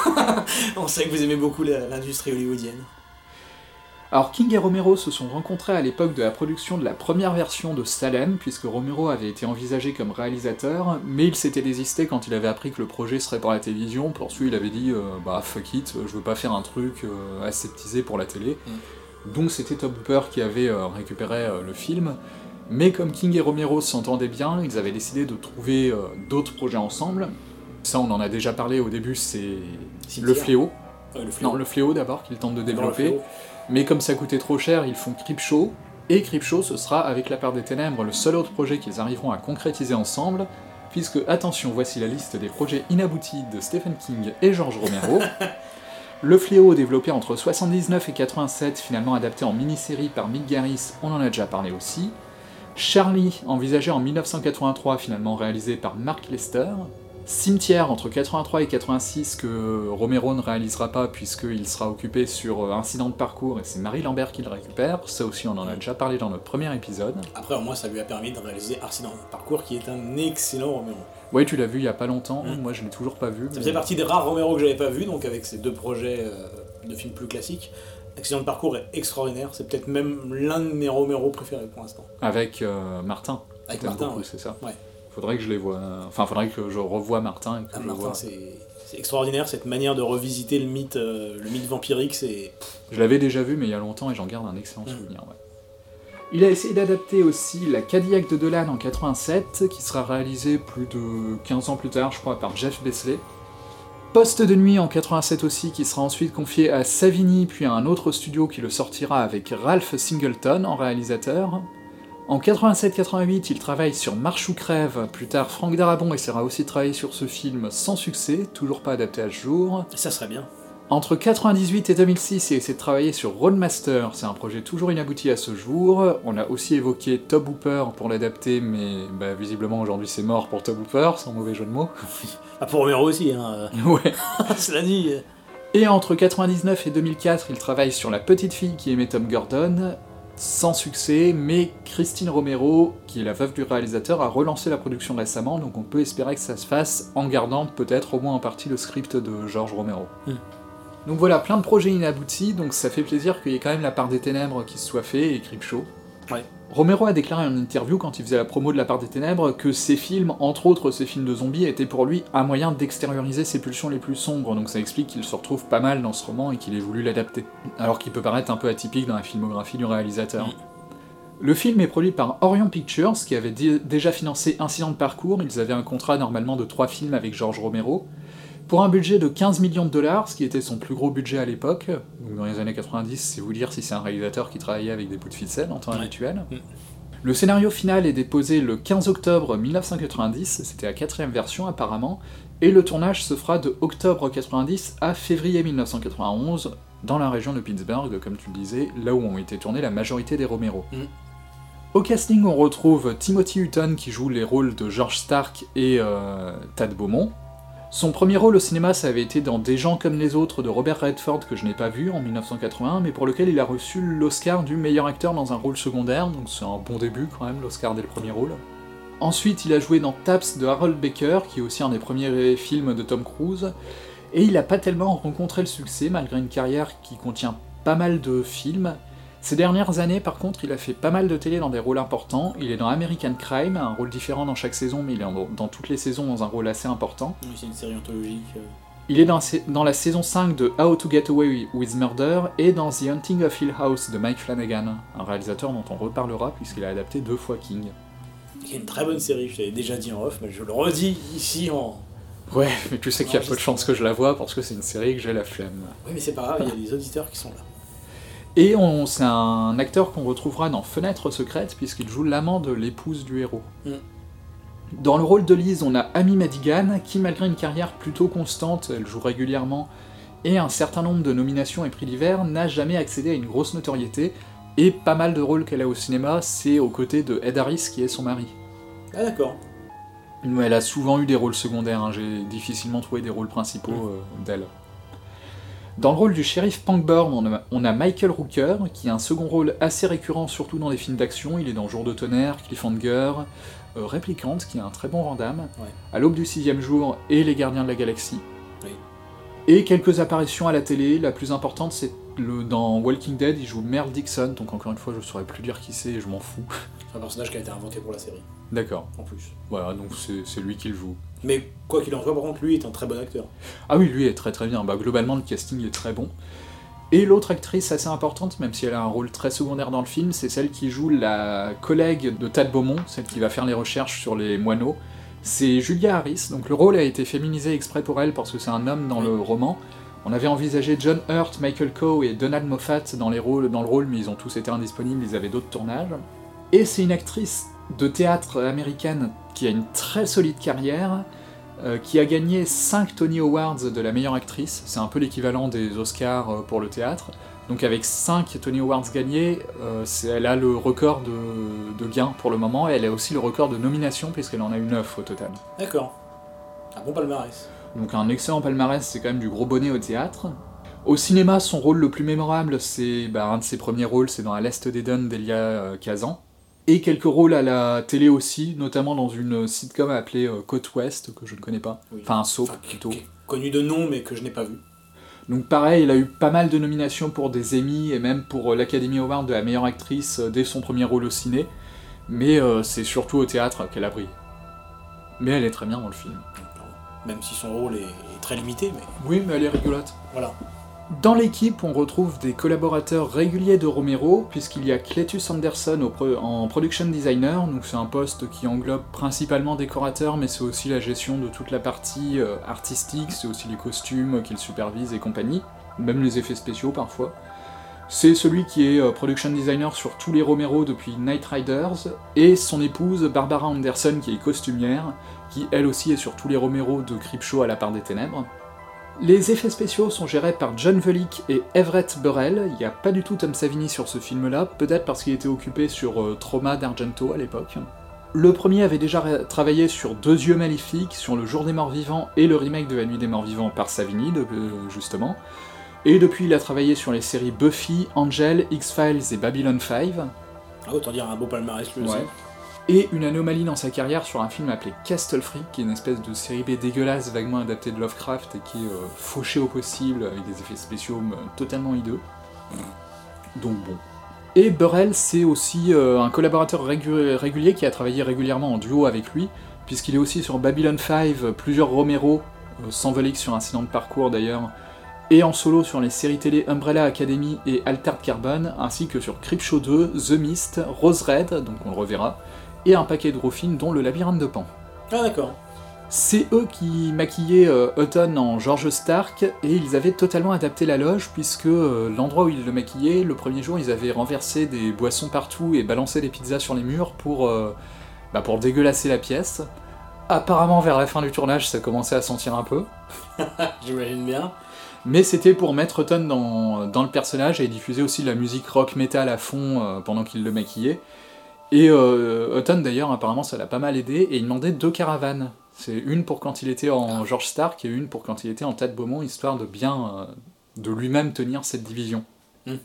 Speaker 2: on sait que vous aimez beaucoup la- l'industrie hollywoodienne.
Speaker 1: Alors King et Romero se sont rencontrés à l'époque de la production de la première version de Salem, puisque Romero avait été envisagé comme réalisateur, mais il s'était désisté quand il avait appris que le projet serait pour la télévision. Pour celui, il avait dit euh, bah fuck it, je veux pas faire un truc euh, aseptisé pour la télé.
Speaker 2: Mm.
Speaker 1: Donc c'était Tobe Hooper qui avait euh, récupéré euh, le film. Mais comme King et Romero s'entendaient bien, ils avaient décidé de trouver euh, d'autres projets ensemble. Ça, on en a déjà parlé au début, c'est
Speaker 2: Cimetière.
Speaker 1: Le Fléau.
Speaker 2: Ouais, le fléau.
Speaker 1: Non, Le Fléau d'abord, qu'ils tentent de
Speaker 2: Dans le
Speaker 1: développer.
Speaker 2: fléau.
Speaker 1: Mais comme ça coûtait trop cher, ils font Creepshow, et Creepshow, ce sera, avec La Part des Ténèbres, le seul autre projet qu'ils arriveront à concrétiser ensemble, puisque, attention, voici la liste des projets inaboutis de Stephen King et George Romero. Le Fléau, développé entre soixante-dix-neuf et quatre-vingt-sept, finalement adapté en mini-série par Mick Garris, on en a déjà parlé aussi. Charlie, envisagé en mille neuf cent quatre-vingt-trois, finalement réalisé par Mark Lester. Cimetière entre quatre-vingt-trois et quatre-vingt-six que Romero ne réalisera pas puisqu'il sera occupé sur Incident de parcours et c'est Marie Lambert qui le récupère, ça aussi on en a déjà parlé dans notre premier épisode.
Speaker 2: Après, au moins, ça lui a permis de réaliser Accident de parcours, qui est un excellent Romero.
Speaker 1: Ouais, tu l'as vu il y a pas longtemps,
Speaker 2: Mm.
Speaker 1: moi je l'ai toujours pas vu.
Speaker 2: Ça
Speaker 1: mais-
Speaker 2: faisait partie des rares Romero que j'avais pas vu, donc avec ces deux projets euh, de films plus classiques. Accident de parcours est extraordinaire, c'est peut-être même l'un de mes Romero préférés pour l'instant.
Speaker 1: Avec euh, Martin.
Speaker 2: Avec
Speaker 1: T'aimes
Speaker 2: Martin,
Speaker 1: beaucoup,
Speaker 2: ouais.
Speaker 1: c'est ça.
Speaker 2: Ouais.
Speaker 1: Faudrait que je les vois. Enfin, faudrait que je revoie Martin et que
Speaker 2: Ah,
Speaker 1: je le
Speaker 2: Martin,
Speaker 1: vois.
Speaker 2: c'est c'est extraordinaire, cette manière de revisiter le mythe, euh, le mythe vampirique, c'est...
Speaker 1: Je l'avais déjà vu, mais il y a longtemps, et j'en garde un excellent
Speaker 2: Mm.
Speaker 1: souvenir. Ouais. Il a essayé d'adapter aussi La Cadillac de Dolan en quatre-vingt-sept, qui sera réalisée plus de quinze ans plus tard, je crois, par Jeff Besley. Poste de nuit en quatre-vingt-sept aussi, qui sera ensuite confié à Savini, puis à un autre studio qui le sortira avec Ralph Singleton en réalisateur. En quatre-vingt-sept quatre-vingt-huit, il travaille sur Marche ou crève, plus tard Franck Darabont essaiera aussi de travailler sur ce film sans succès, toujours pas adapté à ce jour.
Speaker 2: Ça serait bien.
Speaker 1: Entre quatre-vingt-dix-huit et deux mille six, il essaie de travailler sur Roadmaster, c'est un projet toujours inabouti à ce jour. On a aussi évoqué Tobe Hooper pour l'adapter, mais bah, visiblement aujourd'hui c'est mort pour Tobe Hooper, sans mauvais jeu de mots.
Speaker 2: Ah, pour Romero aussi, hein.
Speaker 1: Ouais.
Speaker 2: Cela dit... euh,
Speaker 1: Et entre quatre-vingt-dix-neuf et deux mille quatre, il travaille sur La petite fille qui aimait Tom Gordon, sans succès, mais Christine Romero, qui est la veuve du réalisateur, a relancé la production récemment, donc on peut espérer que ça se fasse en gardant peut-être au moins en partie le script de George Romero.
Speaker 2: Mm.
Speaker 1: Donc voilà, plein de projets inaboutis, donc ça fait plaisir qu'il y ait quand même La Part des Ténèbres qui se soit fait, et Creepshow.
Speaker 2: Ouais.
Speaker 1: Romero a déclaré en interview, quand il faisait la promo de La Part des Ténèbres, que ces films, entre autres ces films de zombies, étaient pour lui un moyen d'extérioriser ses pulsions les plus sombres, donc ça explique qu'il se retrouve pas mal dans ce roman et qu'il ait voulu l'adapter. Alors qu'il peut paraître un peu atypique dans la filmographie du réalisateur. Mmh. Le film est produit par Orion Pictures, qui avait d- déjà financé Incident de parcours, ils avaient un contrat normalement de trois films avec George Romero, pour un budget de quinze millions de dollars, ce qui était son plus gros budget à l'époque, donc dans les années quatre-vingt-dix, c'est vous dire si c'est un réalisateur qui travaillait avec des bouts de ficelle en temps ouais. habituel. Mm. Le scénario final est déposé le quinze octobre mille neuf cent quatre-vingt-dix, c'était la quatrième version apparemment, et le tournage se fera de octobre quatre-vingt-dix à février mille neuf cent quatre-vingt-onze, dans la région de Pittsburgh, comme tu le disais, là où ont été tournés la majorité des Romero. Mm. Au casting, on retrouve Timothy Hutton qui joue les rôles de George Stark et euh, Tad Beaumont. Son premier rôle au cinéma, ça avait été dans Des gens comme les autres de Robert Redford, que je n'ai pas vu, en mille neuf cent quatre-vingt-un, mais pour lequel il a reçu l'Oscar du meilleur acteur dans un rôle secondaire, donc c'est un bon début quand même, l'Oscar dès le premier rôle. Ensuite, il a joué dans Taps de Harold Baker, qui est aussi un des premiers films de Tom Cruise, et il n'a pas tellement rencontré le succès, malgré une carrière qui contient pas mal de films. Ces dernières années, par contre, il a fait pas mal de télé dans des rôles importants. Il est dans American Crime, un rôle différent dans chaque saison, mais il est dans toutes les saisons dans un rôle assez important.
Speaker 2: Oui, c'est une série anthologique. Euh...
Speaker 1: Il est dans, dans la saison cinq de How to Get Away with Murder et dans The Haunting of Hill House de Mike Flanagan, un réalisateur dont on reparlera puisqu'il a adapté deux fois King.
Speaker 2: Il y a une très bonne série, je t'avais déjà dit en off, mais je le redis ici en...
Speaker 1: Ouais, mais tu sais qu'il y a peu de chances que je la voie parce que c'est une série que j'ai la flemme.
Speaker 2: Oui, mais c'est pas grave, il y a des auditeurs qui sont là.
Speaker 1: Et on, c'est un acteur qu'on retrouvera dans Fenêtre secrète, puisqu'il joue l'amant de l'épouse du héros. Mm. Dans le rôle de Liz, on a Amy Madigan, qui malgré une carrière plutôt constante, elle joue régulièrement, et un certain nombre de nominations et prix divers, n'a jamais accédé à une grosse notoriété, et pas mal de rôles qu'elle a au cinéma, c'est aux côtés de Ed Harris, qui est son mari.
Speaker 2: Ah d'accord.
Speaker 1: Elle a souvent eu des rôles secondaires, hein, j'ai difficilement trouvé des rôles principaux mm. euh, d'elle. Dans le rôle du shérif Pangborn, on a, on a Michael Rooker, qui a un second rôle assez récurrent, surtout dans les films d'action. Il est dans Jour de tonnerre, Cliffhanger, euh, Replicant, qui a un très bon Vandame, ouais. À l'aube du sixième jour et Les Gardiens de la Galaxie. Oui. Et quelques apparitions à la télé. La plus importante, c'est le, dans Walking Dead, il joue Merle Dixon, donc encore une fois, je ne saurais plus dire qui c'est, et je m'en fous.
Speaker 2: C'est un personnage qui a été inventé pour la série.
Speaker 1: D'accord.
Speaker 2: En plus.
Speaker 1: Voilà, donc c'est, c'est lui qui le joue.
Speaker 2: Mais quoi qu'il en soit, par contre, lui est un très bon acteur.
Speaker 1: Ah oui, lui est très très bien. Bah, globalement, le casting est très bon. Et l'autre actrice assez importante, même si elle a un rôle très secondaire dans le film, c'est celle qui joue la collègue de Tad Beaumont, celle qui va faire les recherches sur les moineaux. C'est Julia Harris, donc le rôle a été féminisé exprès pour elle parce que c'est un homme dans oui. le roman. On avait envisagé John Hurt, Michael Coe et Donald Moffat dans, les rôles, dans le rôle, mais ils ont tous été indisponibles, ils avaient d'autres tournages. Et c'est une actrice de théâtre américaine qui a une très solide carrière, euh, qui a gagné cinq Tony Awards de la meilleure actrice, c'est un peu l'équivalent des Oscars pour le théâtre, donc avec cinq Tony Awards gagnés, euh, c'est, elle a le record de, de gains pour le moment, et elle a aussi le record de nominations, puisqu'elle en a eu neuf au total.
Speaker 2: D'accord, un bon palmarès.
Speaker 1: Donc un excellent palmarès, c'est quand même du gros bonnet au théâtre. Au cinéma, son rôle le plus mémorable, c'est bah, un de ses premiers rôles, c'est dans À l'Est d'Éden d'Elia euh, Kazan. Et quelques rôles à la télé aussi, notamment dans une sitcom appelée euh, Côte Ouest, que je ne connais pas. Oui. Enfin, un soap enfin, plutôt.
Speaker 2: Connu de nom, mais que je n'ai pas vu.
Speaker 1: Donc pareil, il a eu pas mal de nominations pour des Emmy, et même pour euh, l'Academy Award de la meilleure actrice euh, dès son premier rôle au ciné. Mais euh, c'est surtout au théâtre qu'elle a brillé. Mais elle est très bien dans le film.
Speaker 2: Même si son rôle est, est très limité, mais...
Speaker 1: Oui, mais elle est rigolote.
Speaker 2: Voilà.
Speaker 1: Dans l'équipe, on retrouve des collaborateurs réguliers de Romero, puisqu'il y a Cletus Anderson au pro- en production designer, donc c'est un poste qui englobe principalement décorateurs, mais c'est aussi la gestion de toute la partie euh, artistique, c'est aussi les costumes qu'il supervise et compagnie, même les effets spéciaux parfois. C'est celui qui est euh, production designer sur tous les Romero depuis Knight Riders, et son épouse Barbara Anderson qui est costumière, qui elle aussi est sur tous les Romero de Creepshow à la part des ténèbres. Les effets spéciaux sont gérés par John Velick et Everett Burrell, il n'y a pas du tout Tom Savini sur ce film-là, peut-être parce qu'il était occupé sur euh, Trauma d'Argento à l'époque. Le premier avait déjà ré- travaillé sur Deux yeux maléfiques, sur Le jour des morts vivants et le remake de La nuit des morts vivants par Savini, de, euh, justement. Et depuis il a travaillé sur les séries Buffy, Angel, X-Files et Babylon cinq.
Speaker 2: Ah, autant dire un beau palmarès lui aussi.
Speaker 1: Ouais. et une anomalie dans sa carrière sur un film appelé Castle Freak, qui est une espèce de série B dégueulasse vaguement adaptée de Lovecraft et qui est euh, fauchée au possible avec des effets spéciaux euh, totalement hideux. Donc bon. Et Burrell, c'est aussi euh, un collaborateur régu- régulier qui a travaillé régulièrement en duo avec lui, puisqu'il est aussi sur Babylon cinq, plusieurs Romero, euh, sans voler que sur Incident de parcours d'ailleurs, et en solo sur les séries télé Umbrella Academy et Altered Carbon, ainsi que sur Creepshow deux, The Mist, Rose Red, donc on le reverra, et un paquet de gros films dont Le Labyrinthe de Pan.
Speaker 2: Ah d'accord.
Speaker 1: C'est eux qui maquillaient euh, Hutton en George Stark, et ils avaient totalement adapté la loge, puisque euh, l'endroit où ils le maquillaient, le premier jour, ils avaient renversé des boissons partout et balancé des pizzas sur les murs pour, euh, bah, pour dégueulasser la pièce. Apparemment, vers la fin du tournage, ça commençait à sentir un peu.
Speaker 2: J'imagine bien.
Speaker 1: Mais c'était pour mettre Hutton dans, dans le personnage et diffuser aussi de la musique rock metal à fond euh, pendant qu'il le maquillait. Et euh, Hutton, d'ailleurs, apparemment, ça l'a pas mal aidé, et il demandait deux caravanes. C'est une pour quand il était en George Stark et une pour quand il était en Tad Beaumont, histoire de bien, euh, de lui-même tenir cette division. Mm.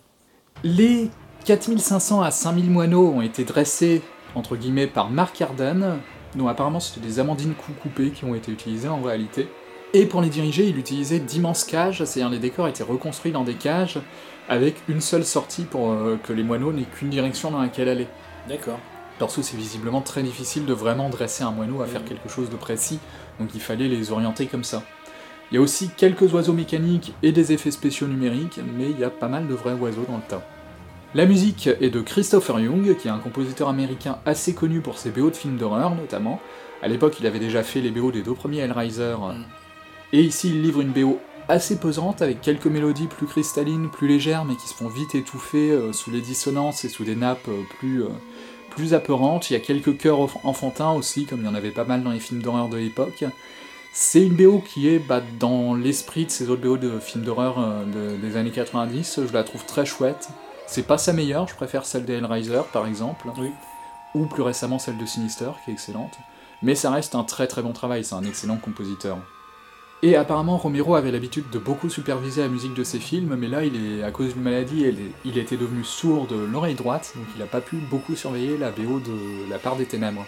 Speaker 1: Les quatre mille cinq cents à cinq mille moineaux ont été dressés, entre guillemets, par Mark Arden, dont apparemment c'était des amandines coups coupées qui ont été utilisées en réalité. Et pour les diriger, il utilisait d'immenses cages, c'est-à-dire les décors étaient reconstruits dans des cages, avec une seule sortie pour euh, que les moineaux n'aient qu'une direction dans laquelle aller.
Speaker 2: D'accord.
Speaker 1: Parce que c'est visiblement très difficile de vraiment dresser un moineau à faire quelque chose de précis, donc il fallait les orienter comme ça. Il y a aussi quelques oiseaux mécaniques et des effets spéciaux numériques, mais il y a pas mal de vrais oiseaux dans le tas. La musique est de Christopher Young, qui est un compositeur américain assez connu pour ses B O de films d'horreur notamment. À l'époque, il avait déjà fait les B O des deux premiers Hellraiser, mm. et ici il livre une B O assez pesante, avec quelques mélodies plus cristallines, plus légères, mais qui se font vite étouffer euh, sous les dissonances et sous des nappes euh, plus... Euh, plus apeurante. Il y a quelques chœurs enfantins aussi, comme il y en avait pas mal dans les films d'horreur de l'époque. C'est une B O qui est bah, dans l'esprit de ces autres B O de films d'horreur euh, de, des années quatre-vingt-dix, je la trouve très chouette. C'est pas sa meilleure, je préfère celle des Hellraiser par exemple,
Speaker 2: oui.
Speaker 1: ou plus récemment celle de Sinister, qui est excellente, mais ça reste un très très bon travail, c'est un excellent compositeur. Et apparemment Romero avait l'habitude de beaucoup superviser la musique de ses films, mais là, il est, à cause d'une maladie, il, est, il était devenu sourd de l'oreille droite, donc il n'a pas pu beaucoup surveiller la B O de La Part des Ténèbres.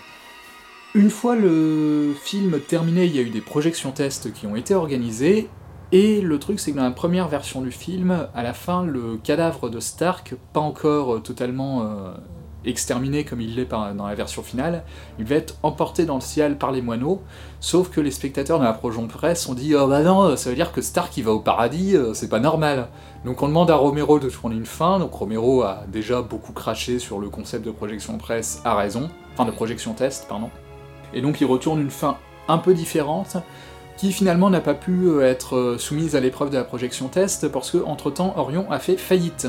Speaker 1: Une fois le film terminé, il y a eu des projections tests qui ont été organisées, et le truc c'est que dans la première version du film, à la fin, le cadavre de Stark, pas encore totalement euh, exterminé comme il l'est par, dans la version finale, il va être emporté dans le ciel par les moineaux, sauf que les spectateurs de la projection presse ont dit « Oh bah non, ça veut dire que Stark il va au paradis, c'est pas normal !» Donc on demande à Romero de tourner une fin, donc Romero a déjà beaucoup craché sur le concept de projection presse, a raison, enfin de projection test, pardon, et donc il retourne une fin un peu différente, qui finalement n'a pas pu être soumise à l'épreuve de la projection test, parce que entre-temps Orion a fait faillite.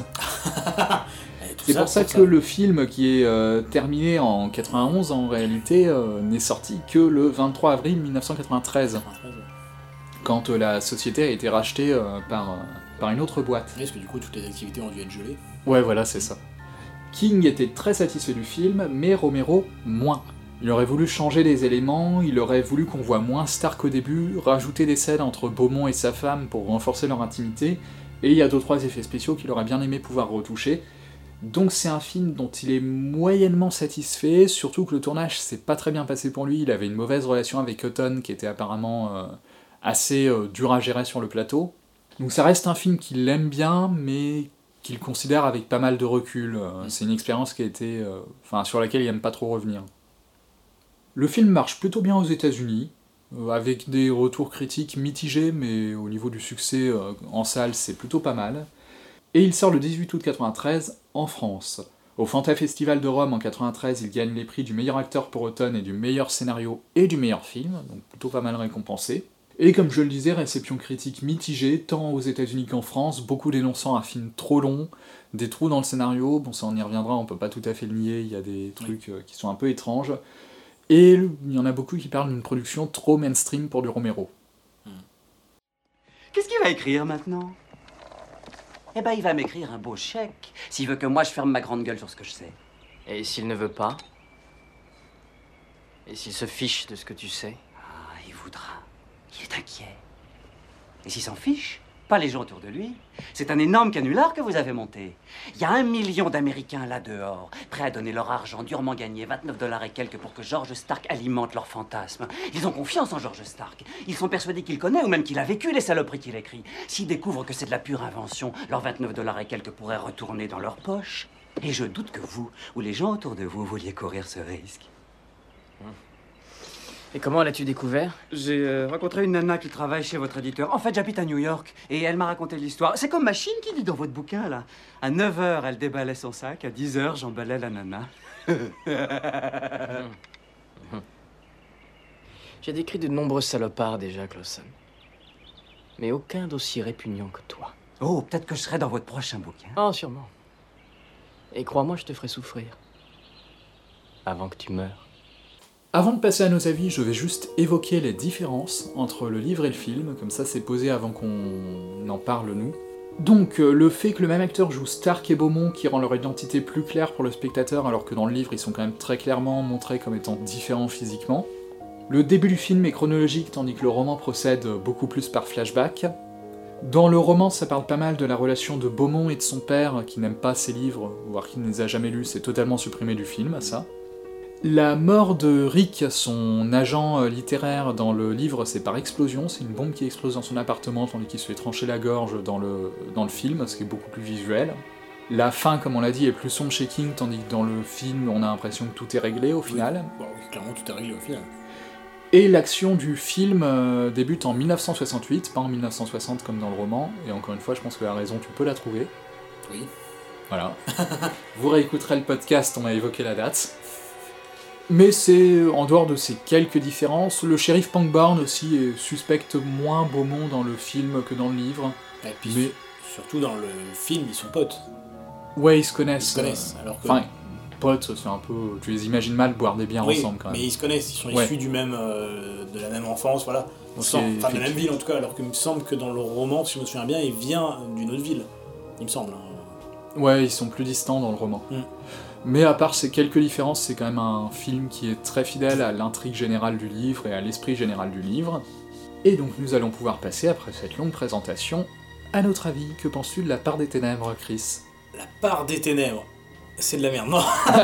Speaker 1: C'est pour ça que ça. Le film, qui est euh, terminé en quatre-vingt-onze, en réalité, euh, n'est sorti que le vingt-trois avril mille neuf cent quatre-vingt-treize, quand euh, la société a été rachetée euh, par, euh, par une autre boîte.
Speaker 2: Oui, parce que du coup, toutes les activités ont dû être gelées.
Speaker 1: Ouais, voilà, c'est ça. King était très satisfait du film, mais Romero, moins. Il aurait voulu changer des éléments, il aurait voulu qu'on voit moins Stark au début, rajouter des scènes entre Beaumont et sa femme pour renforcer leur intimité, et il y a deux trois effets spéciaux qu'il aurait bien aimé pouvoir retoucher. Donc c'est un film dont il est moyennement satisfait, surtout que le tournage s'est pas très bien passé pour lui, il avait une mauvaise relation avec Hutton, qui était apparemment euh, assez euh, dur à gérer sur le plateau. Donc ça reste un film qu'il aime bien, mais qu'il considère avec pas mal de recul. Euh, c'est une expérience qui a été, euh, enfin, sur laquelle il aime pas trop revenir. Le film marche plutôt bien aux États-Unis, euh, avec des retours critiques mitigés, mais au niveau du succès euh, en salle, c'est plutôt pas mal. Et il sort le dix-huit août quatre-vingt-treize en France. Au Fanta Festival de Rome en quatre-vingt-treize, il gagne les prix du meilleur acteur pour Hutton et du meilleur scénario et du meilleur film, donc plutôt pas mal récompensé. Et comme je le disais, réception critique mitigée, tant aux États-Unis qu'en France, beaucoup dénonçant un film trop long, des trous dans le scénario, bon ça on y reviendra, on peut pas tout à fait le nier, il y a des trucs euh, qui sont un peu étranges, et il y en a beaucoup qui parlent d'une production trop mainstream pour du Romero.
Speaker 9: Qu'est-ce qu'il va écrire maintenant ? Eh ben, il va m'écrire un beau chèque, s'il veut que moi je ferme ma grande gueule sur ce que je sais.
Speaker 10: Et s'il ne veut pas ? Et s'il se fiche de ce que tu sais ?
Speaker 9: Ah, il voudra. Il est inquiet. Et s'il s'en fiche, pas les gens autour de lui. C'est un énorme canular que vous avez monté. Il y a un million d'Américains là dehors, prêts à donner leur argent durement gagné, vingt-neuf dollars et quelques, pour que George Stark alimente leurs fantasmes. Ils ont confiance en George Stark. Ils sont persuadés qu'il connaît ou même qu'il a vécu les saloperies qu'il écrit. S'ils découvrent que c'est de la pure invention, leurs vingt-neuf dollars et quelques pourraient retourner dans leur poche. Et je doute que vous, ou les gens autour de vous, vouliez courir ce risque.
Speaker 10: Et comment l'as-tu découvert?
Speaker 9: J'ai euh, rencontré une nana qui travaille chez votre éditeur. En fait, j'habite à New York et elle m'a raconté l'histoire. C'est comme Machine qui dit dans votre bouquin, là. À neuf heures, elle déballait son sac. À dix heures, j'emballais la nana.
Speaker 10: J'ai décrit de nombreux salopards déjà, Clausen. Mais aucun d'aussi répugnant que toi.
Speaker 9: Oh, peut-être que je serai dans votre prochain bouquin.
Speaker 10: Ah, sûrement. Et crois-moi, je te ferai souffrir. Avant que tu meures.
Speaker 1: Avant de passer à nos avis, je vais juste évoquer les différences entre le livre et le film, comme ça c'est posé avant qu'on en parle nous. Donc, euh, le fait que le même acteur joue Stark et Beaumont qui rend leur identité plus claire pour le spectateur, alors que dans le livre ils sont quand même très clairement montrés comme étant différents physiquement. Le début du film est chronologique, tandis que le roman procède beaucoup plus par flashback. Dans le roman, ça parle pas mal de la relation de Beaumont et de son père, qui n'aime pas ses livres, voire qui ne les a jamais lus, c'est totalement supprimé du film, ça. La mort de Rick, son agent littéraire dans le livre, c'est par explosion, c'est une bombe qui explose dans son appartement tandis qu'il se fait trancher la gorge dans le, dans le film, ce qui est beaucoup plus visuel. La fin, comme on l'a dit, est plus sombre chez King, tandis que dans le film, on a l'impression que tout est réglé au final.
Speaker 2: Oui, bon, oui, clairement tout est réglé au final.
Speaker 1: Et l'action du film euh, débute en mille neuf cent soixante-huit, pas en mille neuf cent soixante comme dans le roman, et encore une fois, je pense que la raison, tu peux la trouver.
Speaker 2: Oui.
Speaker 1: Voilà. Vous réécouterez le podcast, on a évoqué la date. Mais c'est, en dehors de ces quelques différences, le shérif Pangborn aussi suspecte moins Beaumont dans le film que dans le livre.
Speaker 2: Et puis
Speaker 1: mais...
Speaker 2: surtout dans le film, ils sont potes.
Speaker 1: Ouais, ils se connaissent.
Speaker 2: Ils se connaissent, alors que...
Speaker 1: Enfin, potes, c'est un peu... Tu les imagines mal boire des bières
Speaker 2: oui,
Speaker 1: ensemble, quand même.
Speaker 2: mais ils se connaissent, ils sont
Speaker 1: ouais.
Speaker 2: issus du même, euh, de la même enfance, voilà. Enfin, de la même ville, en tout cas, alors qu'il me semble que dans le roman, si je me souviens bien, il vient d'une autre ville. Il me semble. Hein.
Speaker 1: Ouais, ils sont plus distants dans le roman. Mm. Mais à part ces quelques différences, c'est quand même un film qui est très fidèle à l'intrigue générale du livre et à l'esprit général du livre. Et donc nous allons pouvoir passer, après cette longue présentation, à notre avis. Que penses-tu de La Part des Ténèbres, Chris?
Speaker 2: La Part des Ténèbres, c'est de la merde, non.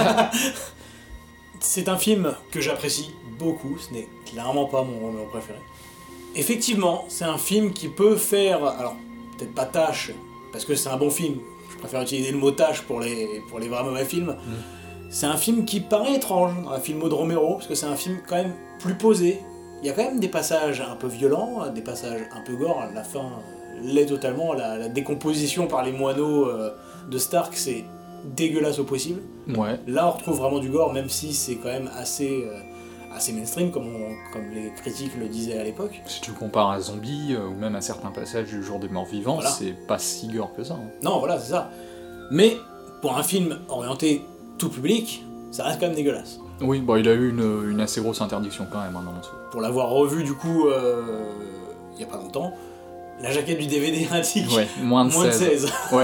Speaker 2: C'est un film que j'apprécie beaucoup, ce n'est clairement pas mon roman préféré. Effectivement, c'est un film qui peut faire, alors peut-être pas tâche, parce que c'est un bon film, je préfère utiliser le mot tâche pour les, pour les vrais mauvais films. Mmh. C'est un film qui paraît étrange dans la filmo de Romero, parce que c'est un film quand même plus posé. Il y a quand même des passages un peu violents, des passages un peu gore, la fin l'est totalement, la, la décomposition par les moineaux euh, de Stark, c'est dégueulasse au possible.
Speaker 1: Ouais.
Speaker 2: Là on retrouve vraiment du gore, même si c'est quand même assez, euh, assez mainstream, comme, on, comme les critiques le disaient à l'époque.
Speaker 1: Si tu compares à Zombie, euh, ou même à certains passages du Jour des Morts Vivants, voilà. C'est pas si gore que ça. Hein.
Speaker 2: Non, voilà, c'est ça. Mais, pour un film orienté tout public, ça reste quand même dégueulasse.
Speaker 1: Oui, bon, il a eu une, une assez grosse interdiction quand même, hein, dans le dessous.
Speaker 2: Pour l'avoir revu, du coup, euh, il y a pas longtemps, la jaquette du D V D indique
Speaker 1: ouais, moins de
Speaker 2: moins
Speaker 1: seize.
Speaker 2: De seize.
Speaker 1: Ouais.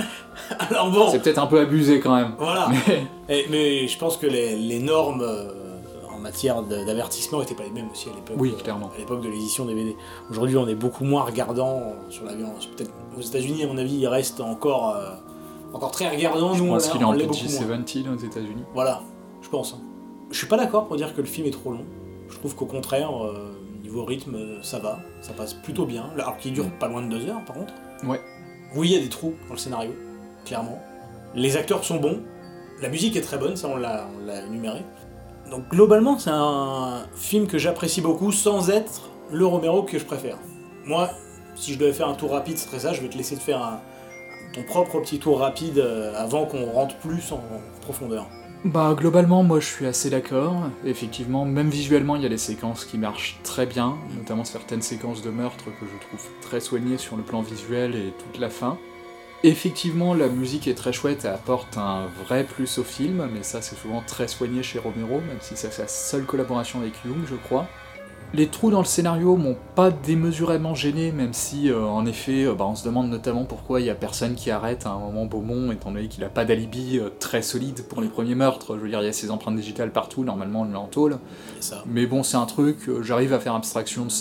Speaker 2: Alors bon...
Speaker 1: C'est peut-être un peu abusé quand même.
Speaker 2: Voilà.
Speaker 1: Mais,
Speaker 2: Et, mais je pense que les, les normes euh, en matière d'avertissement n'étaient pas les mêmes aussi à l'époque.
Speaker 1: Oui, clairement.
Speaker 2: Euh, à l'époque de l'édition D V D. Aujourd'hui, on est beaucoup moins regardant sur la violence. Peut-être aux États-Unis, à mon avis, il reste encore, euh, encore très regardant.
Speaker 1: Je
Speaker 2: Nous,
Speaker 1: pense
Speaker 2: on,
Speaker 1: qu'il est
Speaker 2: on
Speaker 1: en
Speaker 2: l'est
Speaker 1: P
Speaker 2: beaucoup
Speaker 1: G dix-sept aux États-Unis.
Speaker 2: Voilà, je pense. Hein. Je suis pas d'accord pour dire que le film est trop long. Je trouve qu'au contraire, euh, niveau rythme, ça va, ça passe plutôt bien. Alors qu'il dure pas loin de deux heures, par contre.
Speaker 1: Ouais.
Speaker 2: Oui, il y a des trous dans le scénario, clairement. Les acteurs sont bons, la musique est très bonne, ça on l'a, on l'a énuméré. Donc globalement, c'est un film que j'apprécie beaucoup sans être le Romero que je préfère. Moi, si je devais faire un tour rapide, ce serait ça, je vais te laisser te faire un, ton propre petit tour rapide avant qu'on rentre plus en profondeur.
Speaker 1: Bah globalement, moi je suis assez d'accord. Effectivement, même visuellement, il y a des séquences qui marchent très bien, notamment certaines séquences de meurtre que je trouve très soignées sur le plan visuel et toute la fin. Effectivement, la musique est très chouette et apporte un vrai plus au film, mais ça c'est souvent très soigné chez Romero, même si c'est sa seule collaboration avec Young, je crois. Les trous dans le scénario m'ont pas démesurément gêné, même si, euh, en effet, euh, bah, on se demande notamment pourquoi il y a personne qui arrête à un moment Beaumont, étant donné qu'il a pas d'alibi euh, très solide pour les premiers meurtres. Je veux dire, il y a ses empreintes digitales partout, normalement on l'entôle. Mais bon, c'est un truc, euh, j'arrive à faire abstraction de ça.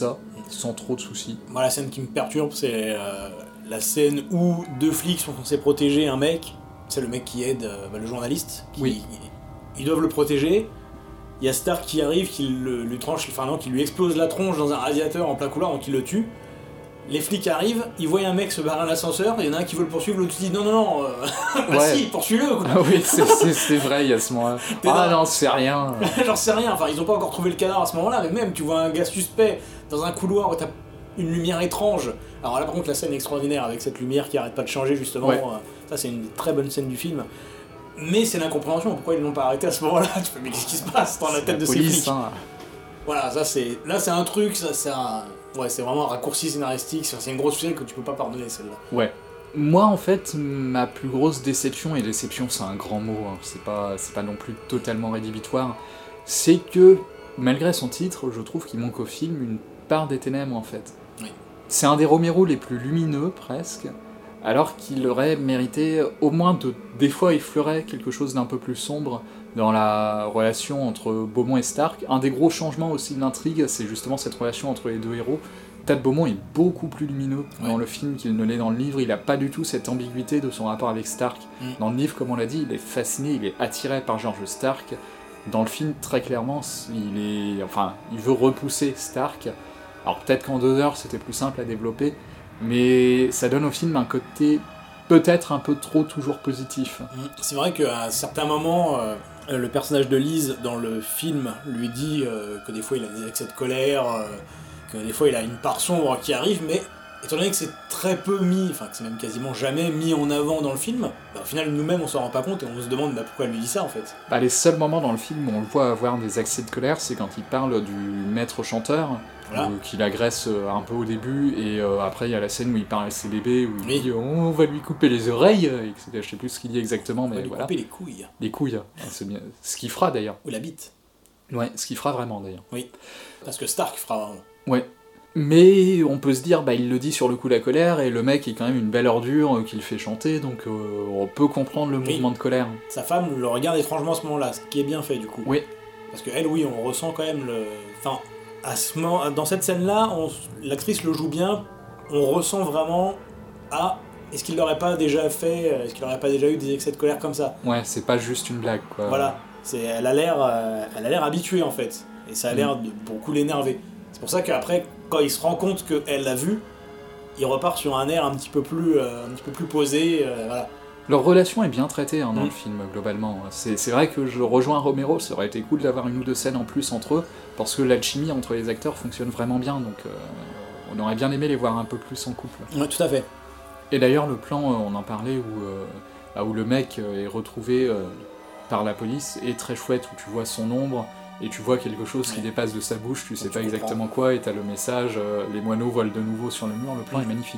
Speaker 1: sans trop de soucis.
Speaker 2: Moi, la scène qui me perturbe, c'est euh, la scène où deux flics sont censés protéger un mec. C'est le mec qui aide euh, bah, le journaliste. Qui,
Speaker 1: Oui.
Speaker 2: Ils, ils doivent le protéger. Il y a Stark qui arrive, qui le, lui tranche, enfin non, qui lui explose la tronche dans un radiateur en plein couloir, donc il le tue. Les flics arrivent, ils voient un mec se barrer à l'ascenseur, il y en a un qui veut le poursuivre, l'autre dit non, non, non, euh... bah
Speaker 1: Ouais.
Speaker 2: si, poursuis-le quoi.
Speaker 1: Ah oui, c'est, c'est, c'est vrai, il y a ce moment-là.
Speaker 2: T'es
Speaker 1: Ah
Speaker 2: dans-
Speaker 1: non, c'est rien.
Speaker 2: J'en sais rien, enfin ils ont pas encore trouvé le cadavre à ce moment-là, mais même tu vois un gars suspect dans un couloir où t'as une lumière étrange. Alors là par contre la scène est extraordinaire avec cette lumière qui arrête pas de changer justement.
Speaker 1: Ouais.
Speaker 2: Euh, Ça c'est une très bonne scène du film. Mais c'est l'incompréhension, pourquoi ils l'ont pas arrêté à ce moment-là? Tu fais mais qu'est-ce qui se passe dans la tête de ces
Speaker 1: Police,
Speaker 2: flics?
Speaker 1: hein.
Speaker 2: Voilà, ça c'est. Là c'est un truc, ça c'est un. Ouais, c'est vraiment un raccourci scénaristique, c'est une grosse fille que tu peux pas pardonner celle-là.
Speaker 1: Ouais. Moi, en fait, ma plus grosse déception, et déception c'est un grand mot, hein, c'est pas, c'est pas non plus totalement rédhibitoire, c'est que, malgré son titre, je trouve qu'il manque au film une part des ténèbres, en fait.
Speaker 2: Oui.
Speaker 1: C'est un des Romero les plus lumineux, presque, alors qu'il aurait mérité au moins de, des fois, effleurer quelque chose d'un peu plus sombre dans la relation entre Beaumont et Stark. Un des gros changements aussi de l'intrigue, c'est justement cette relation entre les deux héros. Tad Beaumont est beaucoup plus lumineux
Speaker 2: Ouais.
Speaker 1: dans le film qu'il ne l'est dans le livre, il a pas du tout cette ambiguïté de son rapport avec Stark.
Speaker 2: Mm.
Speaker 1: Dans le livre, comme on l'a dit, il est fasciné, il est attiré par George Stark. Dans le film, très clairement, il est, enfin, il veut repousser Stark. Alors peut-être qu'en deux heures, c'était plus simple à développer, mais ça donne au film un côté peut-être un peu trop toujours positif.
Speaker 2: C'est vrai qu'à un certain moment, euh, le personnage de Lise dans le film lui dit euh, que des fois il a des excès de colère, euh, que des fois il a une part sombre qui arrive, mais étant donné que c'est très peu mis, enfin que c'est même quasiment jamais mis en avant dans le film, bah, au final nous-mêmes on s'en rend pas compte et on se demande bah, pourquoi elle lui dit ça en fait.
Speaker 1: Bah, les seuls moments dans le film où on le voit avoir des accès de colère, c'est quand il parle du maître chanteur,
Speaker 2: Voilà.
Speaker 1: euh, qu'il agresse euh, un peu au début, et euh, après il y a la scène où il parle à ses bébés, où il
Speaker 2: Oui.
Speaker 1: dit oh, on va lui couper les oreilles, et que- je sais plus ce qu'il dit exactement,
Speaker 2: On va
Speaker 1: mais
Speaker 2: lui
Speaker 1: voilà.
Speaker 2: couper les couilles,
Speaker 1: Les couilles, hein, c'est bien. Ce qu'il fera d'ailleurs.
Speaker 2: ou la bite.
Speaker 1: Ouais, ce qu'il fera vraiment d'ailleurs.
Speaker 2: Oui, parce que Stark fera vraiment.
Speaker 1: Ouais. Mais on peut se dire, bah il le dit sur le coup de la colère, et le mec est quand même une belle ordure euh, qui le fait chanter, donc euh, on peut comprendre le
Speaker 2: Oui.
Speaker 1: mouvement de colère.
Speaker 2: Sa femme le regarde étrangement à ce moment-là, ce qui est bien fait du coup.
Speaker 1: Oui.
Speaker 2: Parce que elle, oui, on ressent quand même le... Enfin, à ce moment... dans cette scène-là, on... l'actrice le joue bien, on ressent vraiment... Ah, est-ce qu'il l'aurait pas déjà fait, est-ce qu'il aurait pas déjà eu des excès de colère comme ça?
Speaker 1: Ouais, c'est pas juste une blague, quoi.
Speaker 2: Voilà, c'est... elle a l'air euh, elle a l'air habituée en fait, et ça a l'air de beaucoup l'énerver. C'est pour ça qu'après, quand il se rend compte qu'elle l'a vu, il repart sur un air un petit peu plus, euh, un petit peu plus posé, euh, voilà.
Speaker 1: Leur relation est bien traitée hein, dans
Speaker 2: Mm.
Speaker 1: le film, globalement. C'est, c'est vrai que je rejoins Romero, ça aurait été cool d'avoir une ou deux scènes en plus entre eux, parce que l'alchimie entre les acteurs fonctionne vraiment bien, donc euh, on aurait bien aimé les voir un peu plus en couple.
Speaker 2: Ouais, tout à fait.
Speaker 1: Et d'ailleurs, le plan, euh, on en parlait, où, euh, bah, où le mec euh, est retrouvé euh, par la police, est très chouette, où tu vois son ombre, et tu vois quelque chose qui
Speaker 2: Ouais.
Speaker 1: dépasse de sa bouche, tu sais
Speaker 2: Donc
Speaker 1: pas
Speaker 2: tu
Speaker 1: exactement quoi, et t'as le message, euh, les moineaux volent de nouveau sur le mur, le plan
Speaker 2: Mm.
Speaker 1: est magnifique.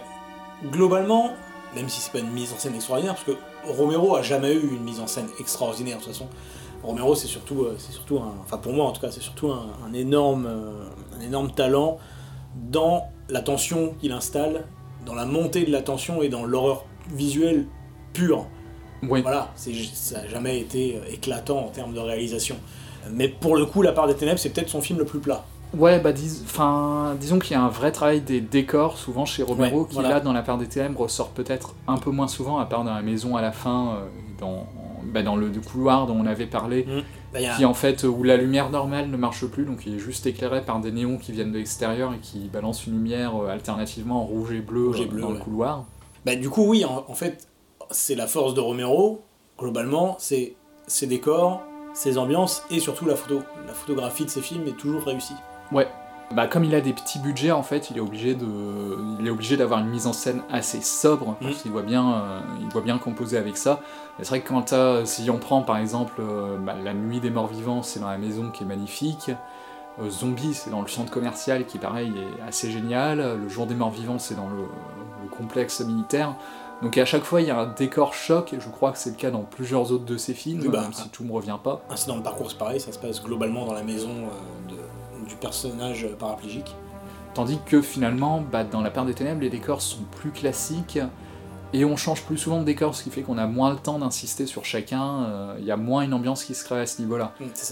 Speaker 2: Globalement, même si c'est pas une mise en scène extraordinaire, parce que Romero a jamais eu une mise en scène extraordinaire de toute façon. Romero, c'est surtout, euh, c'est surtout un, enfin pour moi en tout cas, c'est surtout un, un énorme, euh, un énorme talent dans la tension qu'il installe, dans la montée de la tension et dans l'horreur visuelle pure.
Speaker 1: Oui.
Speaker 2: Voilà, c'est, ça n'a jamais été éclatant en termes de réalisation. Mais pour le coup, La part des ténèbres, c'est peut-être son film le plus plat.
Speaker 1: Ouais, bah dis... enfin, disons qu'il y a un vrai travail des décors, souvent chez Romero,
Speaker 2: Ouais,
Speaker 1: qui
Speaker 2: voilà.
Speaker 1: là, dans La part des ténèbres, ressort peut-être un peu moins souvent, à part dans la maison à la fin, euh, dans, bah, dans le couloir dont on avait parlé,
Speaker 2: Mmh. Bah, y a...
Speaker 1: qui en fait, où la lumière normale ne marche plus, donc il est juste éclairé par des néons qui viennent de l'extérieur et qui balancent une lumière euh, alternativement en rouge et bleu,
Speaker 2: Rouge et
Speaker 1: euh,
Speaker 2: bleu,
Speaker 1: dans
Speaker 2: ouais.
Speaker 1: le couloir.
Speaker 2: Bah, du coup, oui, en, en fait, c'est la force de Romero, globalement, c'est ses décors, ses ambiances et surtout la photo. La photographie de ses films est toujours réussie.
Speaker 1: Ouais. Bah, comme il a des petits budgets, en fait, il est obligé de, il est obligé d'avoir une mise en scène assez sobre, parce
Speaker 2: Mm.
Speaker 1: qu'il doit bien, euh, il doit bien composer avec ça. Et c'est vrai que quand t'as, si on prend par exemple euh, bah, La Nuit des Morts Vivants, c'est dans la maison qui est magnifique. Euh, Zombie, c'est dans le centre commercial qui, pareil, est assez génial. Le Jour des Morts Vivants, c'est dans le, le complexe militaire. Donc à chaque fois, il y a un décor choc, et je crois que c'est le cas dans plusieurs autres de ses films,
Speaker 2: Oui, bah,
Speaker 1: même si tout me revient pas.
Speaker 2: Ainsi, dans le parcours, c'est pareil, ça se passe globalement dans la maison euh, de, du personnage paraplégique.
Speaker 1: Tandis que finalement, bah, dans La part des ténèbres, les décors sont plus classiques, et on change plus souvent de décor, ce qui fait qu'on a moins le temps d'insister sur chacun, il y a moins une ambiance qui se crée à ce niveau-là.
Speaker 2: Mm, c'est ça.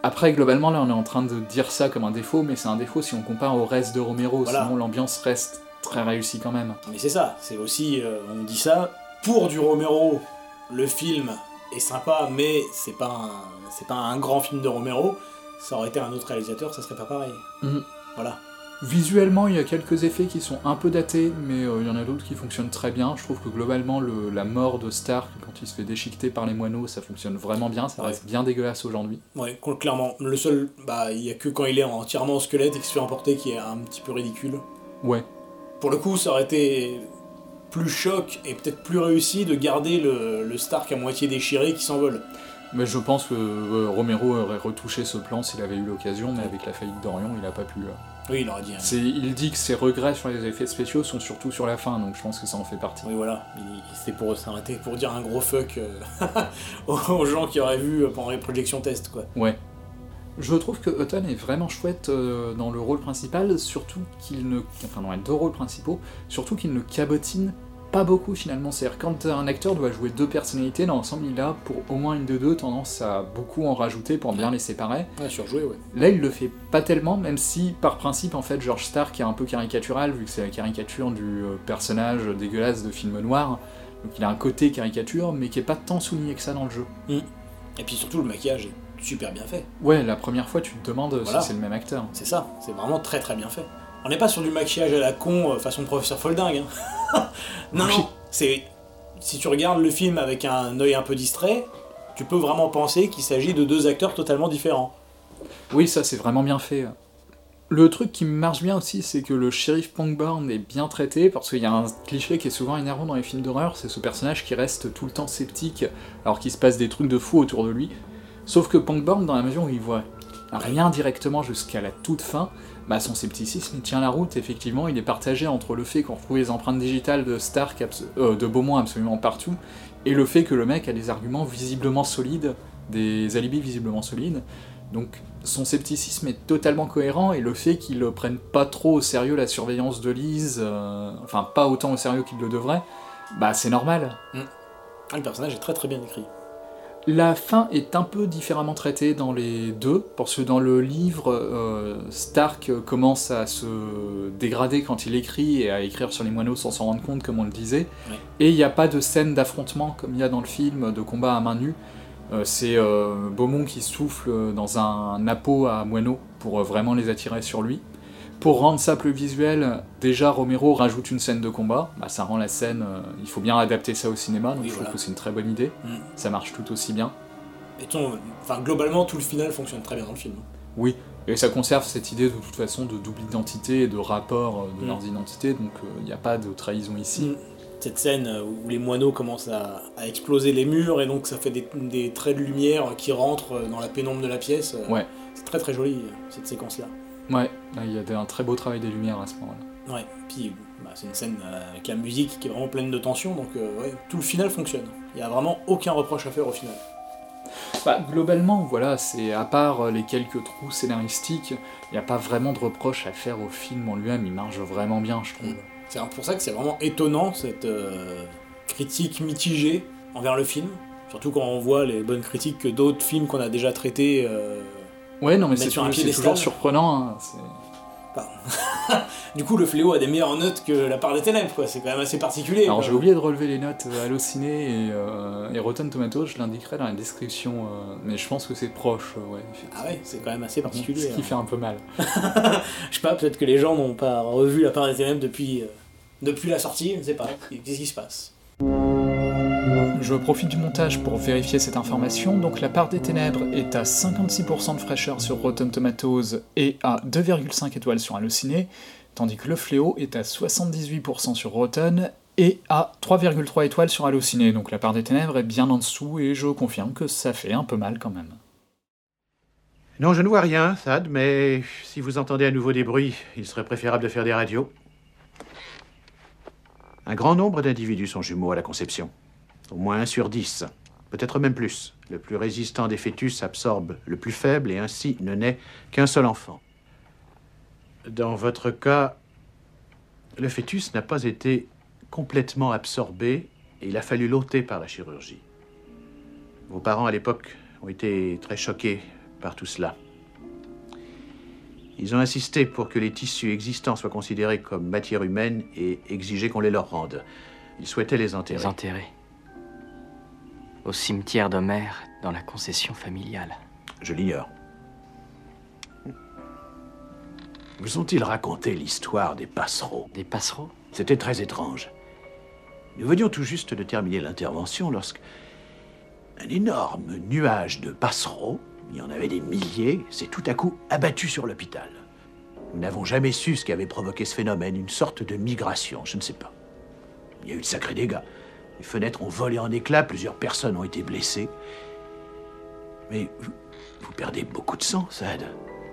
Speaker 1: Après, globalement, là, on est en train de dire ça comme un défaut, mais c'est un défaut si on compare au reste de Romero, voilà. Sinon l'ambiance reste très réussie quand même.
Speaker 2: Mais c'est ça, c'est aussi, euh, on dit ça, pour du Romero, le film est sympa, mais c'est pas un, c'est pas un grand film de Romero, ça aurait été un autre réalisateur, ça serait pas pareil.
Speaker 1: Mmh.
Speaker 2: Voilà.
Speaker 1: Visuellement, il y a quelques effets qui sont un peu datés, mais euh, il y en a d'autres qui fonctionnent très bien. Je trouve que globalement, le, la mort de Stark, quand il se fait déchiqueter par les moineaux, ça fonctionne vraiment bien, ça ouais. reste bien dégueulasse aujourd'hui.
Speaker 2: Ouais, clairement. Le seul, bah, il y a que quand il est entièrement en squelette et qu'il se fait emporter qui est un petit peu ridicule.
Speaker 1: Ouais.
Speaker 2: Pour le coup, ça aurait été plus choc et peut-être plus réussi de garder le, le Stark à moitié déchiré qui s'envole.
Speaker 1: Mais je pense que euh, Romero aurait retouché ce plan s'il avait eu l'occasion, mais avec la faillite d'Orion, il n'a pas pu... Euh...
Speaker 2: Oui, il aurait dit. Hein.
Speaker 1: C'est, il dit que ses regrets sur les effets spéciaux sont surtout sur la fin, donc je pense que ça en fait partie.
Speaker 2: Oui, voilà. C'était pour s'arrêter, pour dire un gros fuck euh, aux gens qui auraient vu pendant les projections test, quoi.
Speaker 1: Ouais. Je trouve que Hutton est vraiment chouette euh, dans le rôle principal, surtout qu'il ne... Enfin, dans les deux rôles principaux, surtout qu'il ne cabotine pas beaucoup finalement. C'est-à-dire quand un acteur doit jouer deux personnalités, dans l'ensemble il a pour au moins une de deux tendance à beaucoup en rajouter pour bien les séparer.
Speaker 2: Ouais, surjouer, ouais.
Speaker 1: Là il le fait pas tellement, même si par principe en fait George Stark est un peu caricatural, vu que c'est la caricature du euh, personnage dégueulasse de film noir, donc il a un côté caricature, mais qui est pas tant souligné que ça dans le jeu.
Speaker 2: Mmh. Et puis surtout le maquillage est super bien fait.
Speaker 1: Ouais, la première fois tu te demandes
Speaker 2: voilà.
Speaker 1: si c'est le même acteur.
Speaker 2: C'est ça, c'est vraiment très très bien fait. On n'est pas sur du maquillage à la con, euh, façon professeur Folding. Hein. non, oui. non, c'est... Si tu regardes le film avec un œil un peu distrait, tu peux vraiment penser qu'il s'agit de deux acteurs totalement différents.
Speaker 1: Oui, ça c'est vraiment bien fait. Le truc qui marche bien aussi, c'est que le shérif Pangborn est bien traité, parce qu'il y a un cliché qui est souvent énervant dans les films d'horreur, c'est ce personnage qui reste tout le temps sceptique, alors qu'il se passe des trucs de fou autour de lui. Sauf que Pangborn, dans la mesure où il voit rien directement jusqu'à la toute fin, bah son scepticisme il tient la route, effectivement, il est partagé entre le fait qu'on retrouve les empreintes digitales de Stark, abso- euh, de Beaumont absolument partout, et le fait que le mec a des arguments visiblement solides, des alibis visiblement solides, donc son scepticisme est totalement cohérent, et le fait qu'il ne prenne pas trop au sérieux la surveillance de Liz, euh, enfin pas autant au sérieux qu'il le devrait, bah c'est normal.
Speaker 2: Mmh. Ah, le personnage est très très bien écrit.
Speaker 1: La fin est un peu différemment traitée dans les deux, parce que dans le livre, euh, Stark commence à se dégrader quand il écrit, et à écrire sur les moineaux sans s'en rendre compte, comme on le disait,
Speaker 2: ouais.
Speaker 1: Et il n'y a pas de scène d'affrontement, comme il y a dans le film, de combat à main nue. Euh, c'est euh, Beaumont qui souffle dans un appôt à moineaux, pour euh, vraiment les attirer sur lui. Pour rendre ça plus visuel, déjà Romero rajoute une scène de combat, bah, ça rend la scène, euh, il faut bien adapter ça au cinéma, donc oui, je voilà. trouve que c'est une très bonne idée, mm. ça marche tout aussi bien.
Speaker 2: Et ton, enfin, globalement, tout le final fonctionne très bien dans le film.
Speaker 1: Oui, et ça conserve cette idée de toute façon de double identité et de rapport de mm. leurs identités, donc il euh, n'y a pas de trahison ici. Mm.
Speaker 2: Cette scène où les moineaux commencent à, à exploser les murs, et donc ça fait des, des traits de lumière qui rentrent dans la pénombre de la pièce,
Speaker 1: ouais.
Speaker 2: C'est très très joli, cette séquence-là.
Speaker 1: Ouais, il y a un très beau travail des lumières à ce moment-là.
Speaker 2: Ouais, puis bah, c'est une scène euh, avec la musique qui est vraiment pleine de tension, donc euh, ouais, tout le final fonctionne. Il n'y a vraiment aucun reproche à faire au final.
Speaker 1: Bah, globalement, voilà, c'est à part les quelques trous scénaristiques, il n'y a pas vraiment de reproche à faire au film en lui-même, il marche vraiment bien, je trouve.
Speaker 2: C'est pour ça que c'est vraiment étonnant, cette euh, critique mitigée envers le film, surtout quand on voit les bonnes critiques que d'autres films qu'on a déjà traités... Euh,
Speaker 1: Ouais, non, mais c'est, sur un c'est toujours surprenant. Hein, c'est...
Speaker 2: Du coup, le Fléau a des meilleures notes que La Part des Ténèbres, quoi. C'est quand même assez particulier.
Speaker 1: Alors,
Speaker 2: quoi.
Speaker 1: J'ai oublié de relever les notes Allociné et, euh, et Rotten Tomatoes, je l'indiquerai dans la description, euh, mais je pense que c'est proche, euh, ouais.
Speaker 2: Ah ouais, c'est quand même assez particulier.
Speaker 1: Ce qui
Speaker 2: hein.
Speaker 1: fait un peu mal.
Speaker 2: Je sais pas, peut-être que les gens n'ont pas revu La Part des Ténèbres depuis, euh, depuis la sortie, je ne sais pas. Qu'est-ce qui se passe ?
Speaker 1: Je profite du montage pour vérifier cette information, donc La Part des Ténèbres est à cinquante-six pour cent de fraîcheur sur Rotten Tomatoes et à deux virgule cinq étoiles sur Allociné, tandis que Le Fléau est à soixante-dix-huit pour cent sur Rotten et à trois virgule trois étoiles sur Allociné, donc La Part des Ténèbres est bien en dessous et je confirme que ça fait un peu mal quand même.
Speaker 11: Non, je ne vois rien, Thad, mais si vous entendez à nouveau des bruits, il serait préférable de faire des radios. Un grand nombre d'individus sont jumeaux à la conception. Au moins un sur dix, peut-être même plus. Le plus résistant des fœtus absorbe le plus faible et ainsi ne naît qu'un seul enfant. Dans votre cas, le fœtus n'a pas été complètement absorbé et il a fallu l'ôter par la chirurgie. Vos parents à l'époque ont été très choqués par tout cela. Ils ont insisté pour que les tissus existants soient considérés comme matière humaine et exigé qu'on les leur rende. Ils souhaitaient les enterrer.
Speaker 10: Les enterrer. Au cimetière d'Homère, dans la concession familiale.
Speaker 11: Je l'ignore. Vous ont-ils raconté l'histoire des passereaux?
Speaker 10: Des passereaux?
Speaker 11: C'était très étrange. Nous venions tout juste de terminer l'intervention lorsque un énorme nuage de passereaux, il y en avait des milliers, s'est tout à coup abattu sur l'hôpital. Nous n'avons jamais su ce qui avait provoqué ce phénomène, une sorte de migration, je ne sais pas. Il y a eu de sacrés dégâts. Les fenêtres ont volé en éclats, plusieurs personnes ont été blessées. Mais vous, vous perdez beaucoup de sang, Saad.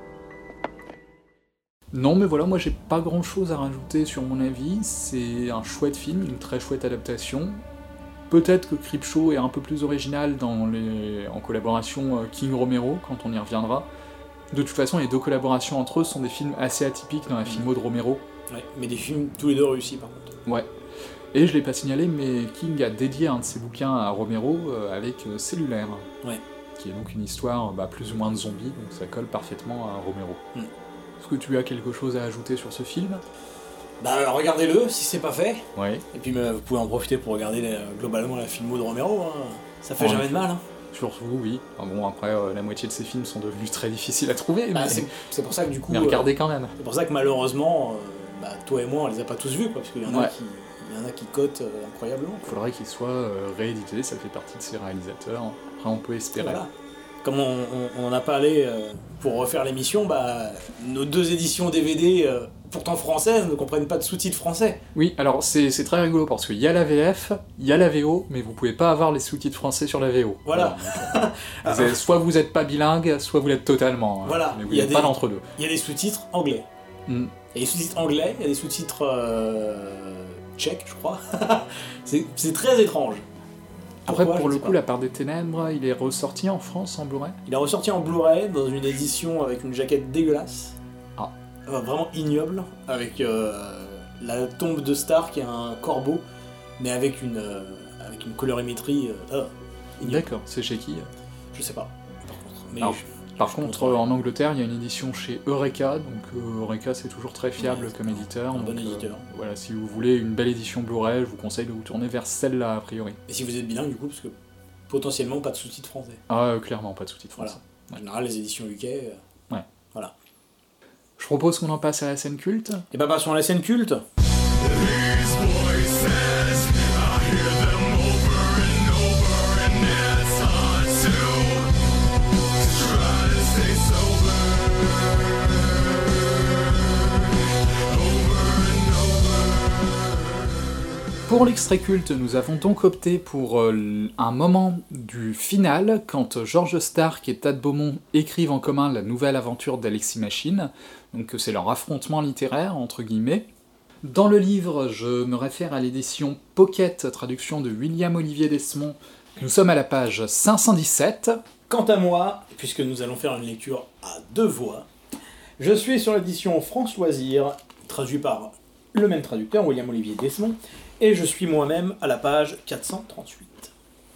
Speaker 1: Non, mais voilà, moi j'ai pas grand chose à rajouter sur mon avis, c'est un chouette film, une très chouette adaptation. Peut-être que Creepshow est un peu plus original dans les... en collaboration King-Romero, quand on y reviendra. De toute façon, les deux collaborations entre eux sont des films assez atypiques dans la filmo de Romero.
Speaker 2: Ouais, mais des films tous les deux réussis par contre.
Speaker 1: Ouais. Et je l'ai pas signalé, mais King a dédié un de ses bouquins à Romero euh, avec euh, Cellulaire.
Speaker 2: Ouais.
Speaker 1: Qui est donc une histoire bah, plus ou moins de zombies, donc ça colle parfaitement à Romero.
Speaker 2: Mm.
Speaker 1: Est-ce que tu as quelque chose à ajouter sur ce film?
Speaker 2: Bah regardez-le si c'est pas fait.
Speaker 1: Ouais.
Speaker 2: Et puis bah, vous pouvez en profiter pour regarder les, globalement la filmo de Romero. Hein. Ça fait
Speaker 1: ouais.
Speaker 2: jamais de mal. Hein.
Speaker 1: Surtout, oui. Enfin, bon, après, euh, la moitié de ces films sont devenus très difficiles à trouver.
Speaker 2: Bah,
Speaker 1: mais...
Speaker 2: c'est, c'est pour ça que du coup.
Speaker 1: Mais regardez
Speaker 2: euh,
Speaker 1: quand même.
Speaker 2: C'est pour ça que malheureusement, euh, bah, toi et moi, on les a pas tous vus, quoi, parce qu'il y en a
Speaker 1: ouais.
Speaker 2: qui, il y en a qui cotent euh, incroyablement.
Speaker 1: Il faudrait qu'ils soient euh, réédités, ça fait partie de ces réalisateurs. Après, on peut espérer.
Speaker 2: Voilà. Comme on, on, on en a parlé euh, pour refaire l'émission, bah, nos deux éditions D V D, euh, pourtant françaises, ne comprennent pas de sous-titres français.
Speaker 1: Oui, alors c'est, c'est très rigolo parce qu'il y a la V F, il y a la V O, mais vous pouvez pas avoir les sous-titres français sur la V O.
Speaker 2: Voilà.
Speaker 1: voilà vous avez, soit vous êtes pas bilingue, soit vous l'êtes totalement.
Speaker 2: Voilà.
Speaker 1: Hein, mais vous
Speaker 2: n'êtes
Speaker 1: pas d'entre-deux.
Speaker 2: Il y a des sous-titres anglais.
Speaker 1: Mm.
Speaker 2: Il y a des sous-titres anglais, il y a des sous-titres euh, tchèques, je crois. c'est, c'est très étrange.
Speaker 1: Après,
Speaker 2: Pourquoi,
Speaker 1: pour le coup,
Speaker 2: pas.
Speaker 1: La Part des Ténèbres, il est ressorti en France en Blu-ray.
Speaker 2: Il est ressorti en Blu-ray dans une édition avec une jaquette dégueulasse.
Speaker 1: Ah.
Speaker 2: Enfin, vraiment ignoble, avec euh, la tombe de Stark et un corbeau, mais avec une, euh, avec une colorimétrie. Euh, oh,
Speaker 1: D'accord, c'est chez qui?
Speaker 2: Je sais pas, par contre. Mais
Speaker 1: Alors,
Speaker 2: je,
Speaker 1: par
Speaker 2: je
Speaker 1: contre,
Speaker 2: contre,
Speaker 1: en Angleterre, il y a une édition chez Eureka, donc euh, Eureka c'est toujours très fiable
Speaker 2: ouais,
Speaker 1: comme éditeur.
Speaker 2: Un
Speaker 1: donc,
Speaker 2: bon éditeur.
Speaker 1: Euh, voilà, si vous voulez une belle édition Blu-ray, je vous conseille de vous tourner vers celle-là a priori.
Speaker 2: Et si vous êtes bilingue, du coup, parce que potentiellement pas de sous-titres français.
Speaker 1: Ah, euh, clairement, pas de sous-titres français.
Speaker 2: Voilà. En général, les éditions U K. Euh,
Speaker 1: ouais.
Speaker 2: Voilà.
Speaker 1: Je propose qu'on en passe à la scène culte.
Speaker 2: Et bah, passons à la scène culte.
Speaker 1: Pour l'extrait culte, nous avons donc opté pour euh, un moment du final, quand George Stark et Thad Beaumont écrivent en commun la nouvelle aventure d'Alexis Machine, donc c'est leur affrontement littéraire, entre guillemets. Dans le livre, je me réfère à l'édition Pocket, traduction de William Olivier Desmond. Nous sommes à la page cinq cent dix-sept.
Speaker 2: Quant à moi, puisque nous allons faire une lecture à deux voix, je suis sur l'édition France Loisirs, traduit par le même traducteur, William Olivier Desmond, et je suis moi-même à la page quatre cent trente-huit.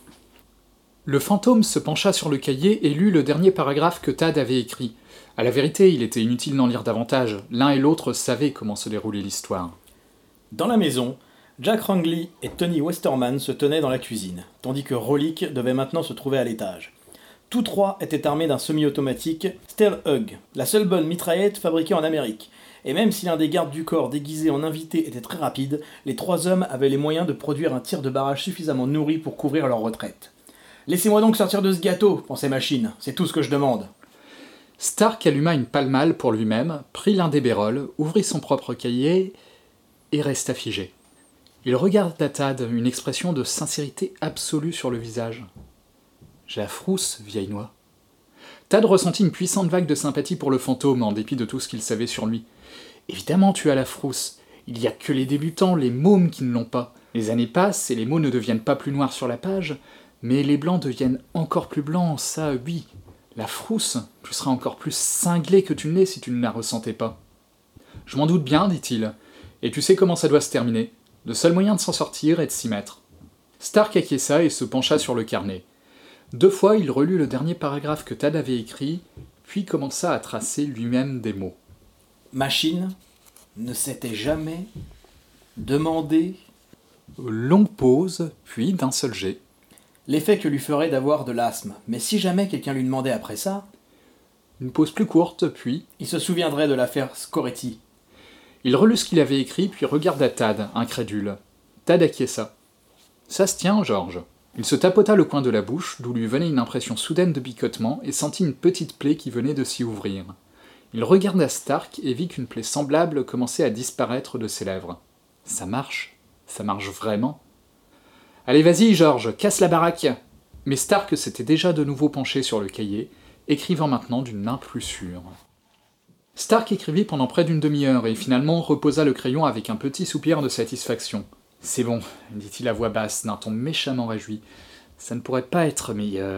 Speaker 1: Le fantôme se pencha sur le cahier et lut le dernier paragraphe que Thad avait écrit. À la vérité, il était inutile d'en lire davantage, l'un et l'autre savaient comment se déroulait l'histoire.
Speaker 2: Dans la maison, Jack Rangley et Tony Westerman se tenaient dans la cuisine, tandis que Rollick devait maintenant se trouver à l'étage. Tous trois étaient armés d'un semi-automatique Steelhug, la seule bonne mitraillette fabriquée en Amérique. Et même si l'un des gardes du corps déguisés en invité était très rapide, les trois hommes avaient les moyens de produire un tir de barrage suffisamment nourri pour couvrir leur retraite. « Laissez-moi donc sortir de ce gâteau, pensait Machine, c'est tout ce que je demande. »
Speaker 1: Stark alluma une Pall-Mall pour lui-même, prit l'un des bérols, ouvrit son propre cahier et resta figé. Il regarda Thad, une expression de sincérité absolue sur le visage. « J'ai la frousse, vieille noix. » Thad ressentit une puissante vague de sympathie pour le fantôme, en dépit de tout ce qu'il savait sur lui. « Évidemment, tu as la frousse. Il n'y a que les débutants, les mômes qui ne l'ont pas. Les années passent et les mots ne deviennent pas plus noirs sur la page, mais les blancs deviennent encore plus blancs, ça, oui. La frousse, tu seras encore plus cinglé que tu ne l'es si tu ne la ressentais pas. »« Je m'en doute bien, dit-il. Et tu sais comment ça doit se terminer. Le seul moyen de s'en sortir est de s'y mettre. » Stark acquiesça et se pencha sur le carnet. Deux fois, il relut le dernier paragraphe que Tad avait écrit, puis commença à tracer lui-même des mots.
Speaker 2: Machine ne s'était jamais demandé...
Speaker 1: Longue pause, puis d'un seul jet.
Speaker 2: L'effet que lui ferait d'avoir de l'asthme. Mais si jamais quelqu'un lui demandait après ça...
Speaker 1: Une pause plus courte, puis...
Speaker 2: Il se souviendrait de l'affaire Scoretti.
Speaker 1: Il relut ce qu'il avait écrit, puis regarda Tad, incrédule. Tad acquiesça. Ça se tient, George. Il se tapota le coin de la bouche, d'où lui venait une impression soudaine de picotement, et sentit une petite plaie qui venait de s'y ouvrir. Il regarda Stark et vit qu'une plaie semblable commençait à disparaître de ses lèvres. Ça marche. Ça marche vraiment. Allez, vas-y, George, casse la baraque. Mais Stark s'était déjà de nouveau penché sur le cahier, écrivant maintenant d'une main plus sûre. Stark écrivit pendant près d'une demi-heure et finalement reposa le crayon avec un petit soupir de satisfaction. « C'est bon, » dit-il à voix basse, d'un ton méchamment réjoui. « Ça ne pourrait pas être meilleur. »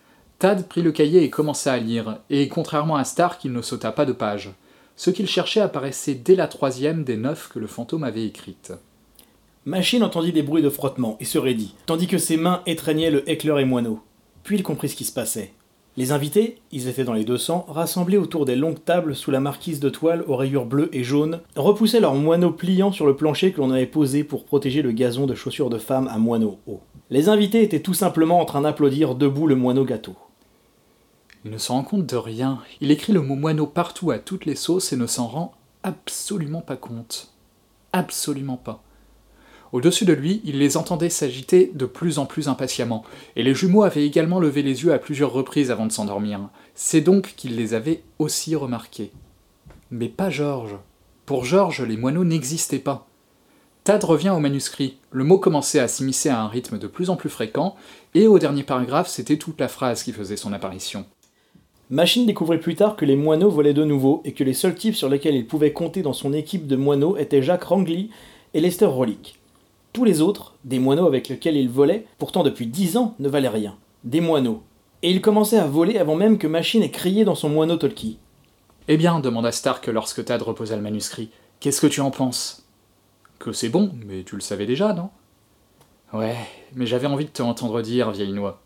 Speaker 1: Tad prit le cahier et commença à lire, et contrairement à Stark, il ne sauta pas de page. Ce qu'il cherchait apparaissait dès la troisième des neuf que le fantôme avait écrites.
Speaker 2: Machine entendit des bruits de frottement et se raidit, tandis que ses mains étreignaient le Heckler et Moineau. Puis il comprit ce qui se passait. Les invités, ils étaient dans les deux cents, rassemblés autour des longues tables sous la marquise de toile aux rayures bleues et jaunes, repoussaient leurs moineaux pliants sur le plancher que l'on avait posé pour protéger le gazon de chaussures de femmes à moineaux hauts. Les invités étaient tout simplement en train d'applaudir debout le moineau gâteau.
Speaker 1: Il ne s'en rend compte de rien. Il écrit le mot moineau partout à toutes les sauces et ne s'en rend absolument pas compte. Absolument pas. Au-dessus de lui, il les entendait s'agiter de plus en plus impatiemment, et les jumeaux avaient également levé les yeux à plusieurs reprises avant de s'endormir. C'est donc qu'il les avait aussi remarqués. Mais pas George. Pour George, les moineaux n'existaient pas. Tad revient au manuscrit. Le mot commençait à s'immiscer à un rythme de plus en plus fréquent, et au dernier paragraphe, c'était toute la phrase qui faisait son apparition.
Speaker 2: Machine découvrit plus tard que les moineaux volaient de nouveau, et que les seuls types sur lesquels il pouvait compter dans son équipe de moineaux étaient Jack Rangley et Lester Rolick. Tous les autres, des moineaux avec lesquels il volait, pourtant depuis dix ans, ne valaient rien. Des moineaux. Et il commençait à voler avant même que Machine ait crié dans son moineau talkie.
Speaker 1: « Eh bien, demanda Stark lorsque Tad reposa le manuscrit, qu'est-ce que tu en penses ? Que c'est bon, mais tu le savais déjà, non ? Ouais, mais j'avais envie de te entendre dire, vieille noix.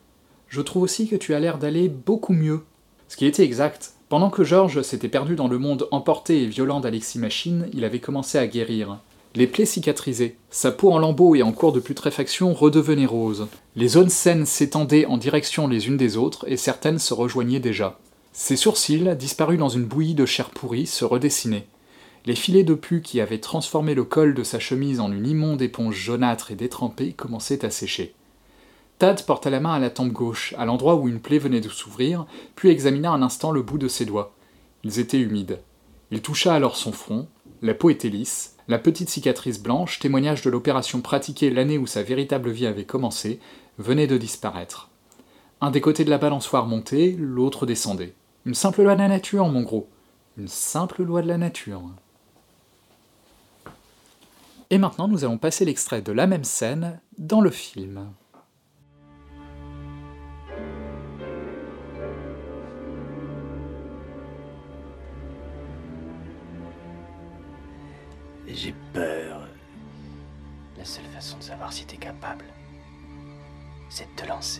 Speaker 1: Je trouve aussi que tu as l'air d'aller beaucoup mieux. Ce qui était exact. Pendant que George s'était perdu dans le monde emporté et violent d'Alexis Machine, il avait commencé à guérir. Les plaies cicatrisaient, sa peau en lambeaux et en cours de putréfaction redevenait rose. Les zones saines s'étendaient en direction les unes des autres, et certaines se rejoignaient déjà. Ses sourcils, disparus dans une bouillie de chair pourrie, se redessinaient. Les filets de pus qui avaient transformé le col de sa chemise en une immonde éponge jaunâtre et détrempée commençaient à sécher. Tad porta la main à la tempe gauche, à l'endroit où une plaie venait de s'ouvrir, puis examina un instant le bout de ses doigts. Ils étaient humides. Il toucha alors son front, la peau était lisse, la petite cicatrice blanche, témoignage de l'opération pratiquée l'année où sa véritable vie avait commencé, venait de disparaître. Un des côtés de la balançoire montait, l'autre descendait. Une simple loi de la nature, mon gros. Une simple loi de la nature. Et maintenant, nous allons passer l'extrait de la même scène dans le film.
Speaker 10: J'ai peur. La seule façon de savoir si t'es capable, c'est de te lancer.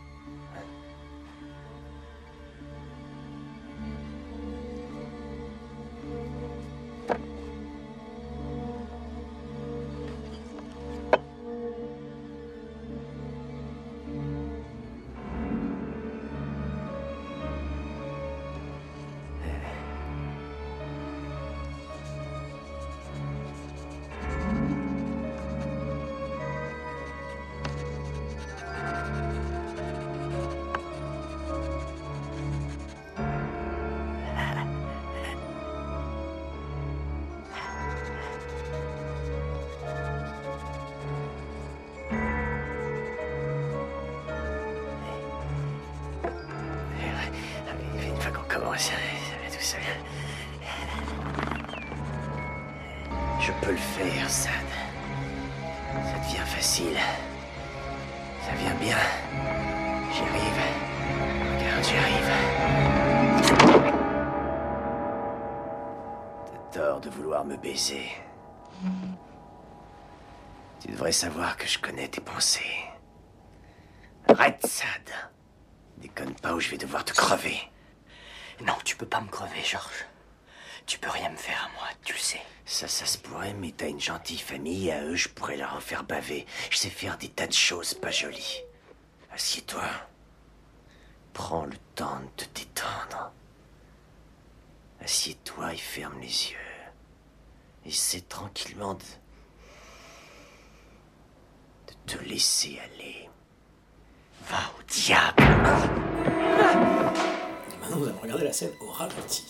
Speaker 12: Ça va tout seul. Je peux le faire, Sad. Ça devient facile. Ça vient bien. J'y arrive. Regarde, j'y arrive. T'as tort de vouloir me baiser. Tu devrais savoir que je connais tes pensées. Arrête, Sad. Déconne pas ou je vais devoir te crever.
Speaker 10: Non, tu peux pas me crever, George. Tu peux rien me faire à moi, tu le sais.
Speaker 12: Ça, ça se pourrait, mais t'as une gentille famille, à eux, je pourrais leur en faire baver. Je sais faire des tas de choses pas jolies. Assieds-toi. Prends le temps de te détendre. Assieds-toi et ferme les yeux. Essaie tranquillement de... de te laisser aller. Va au diable.
Speaker 2: Maintenant, vous allez regarder la scène au ralenti.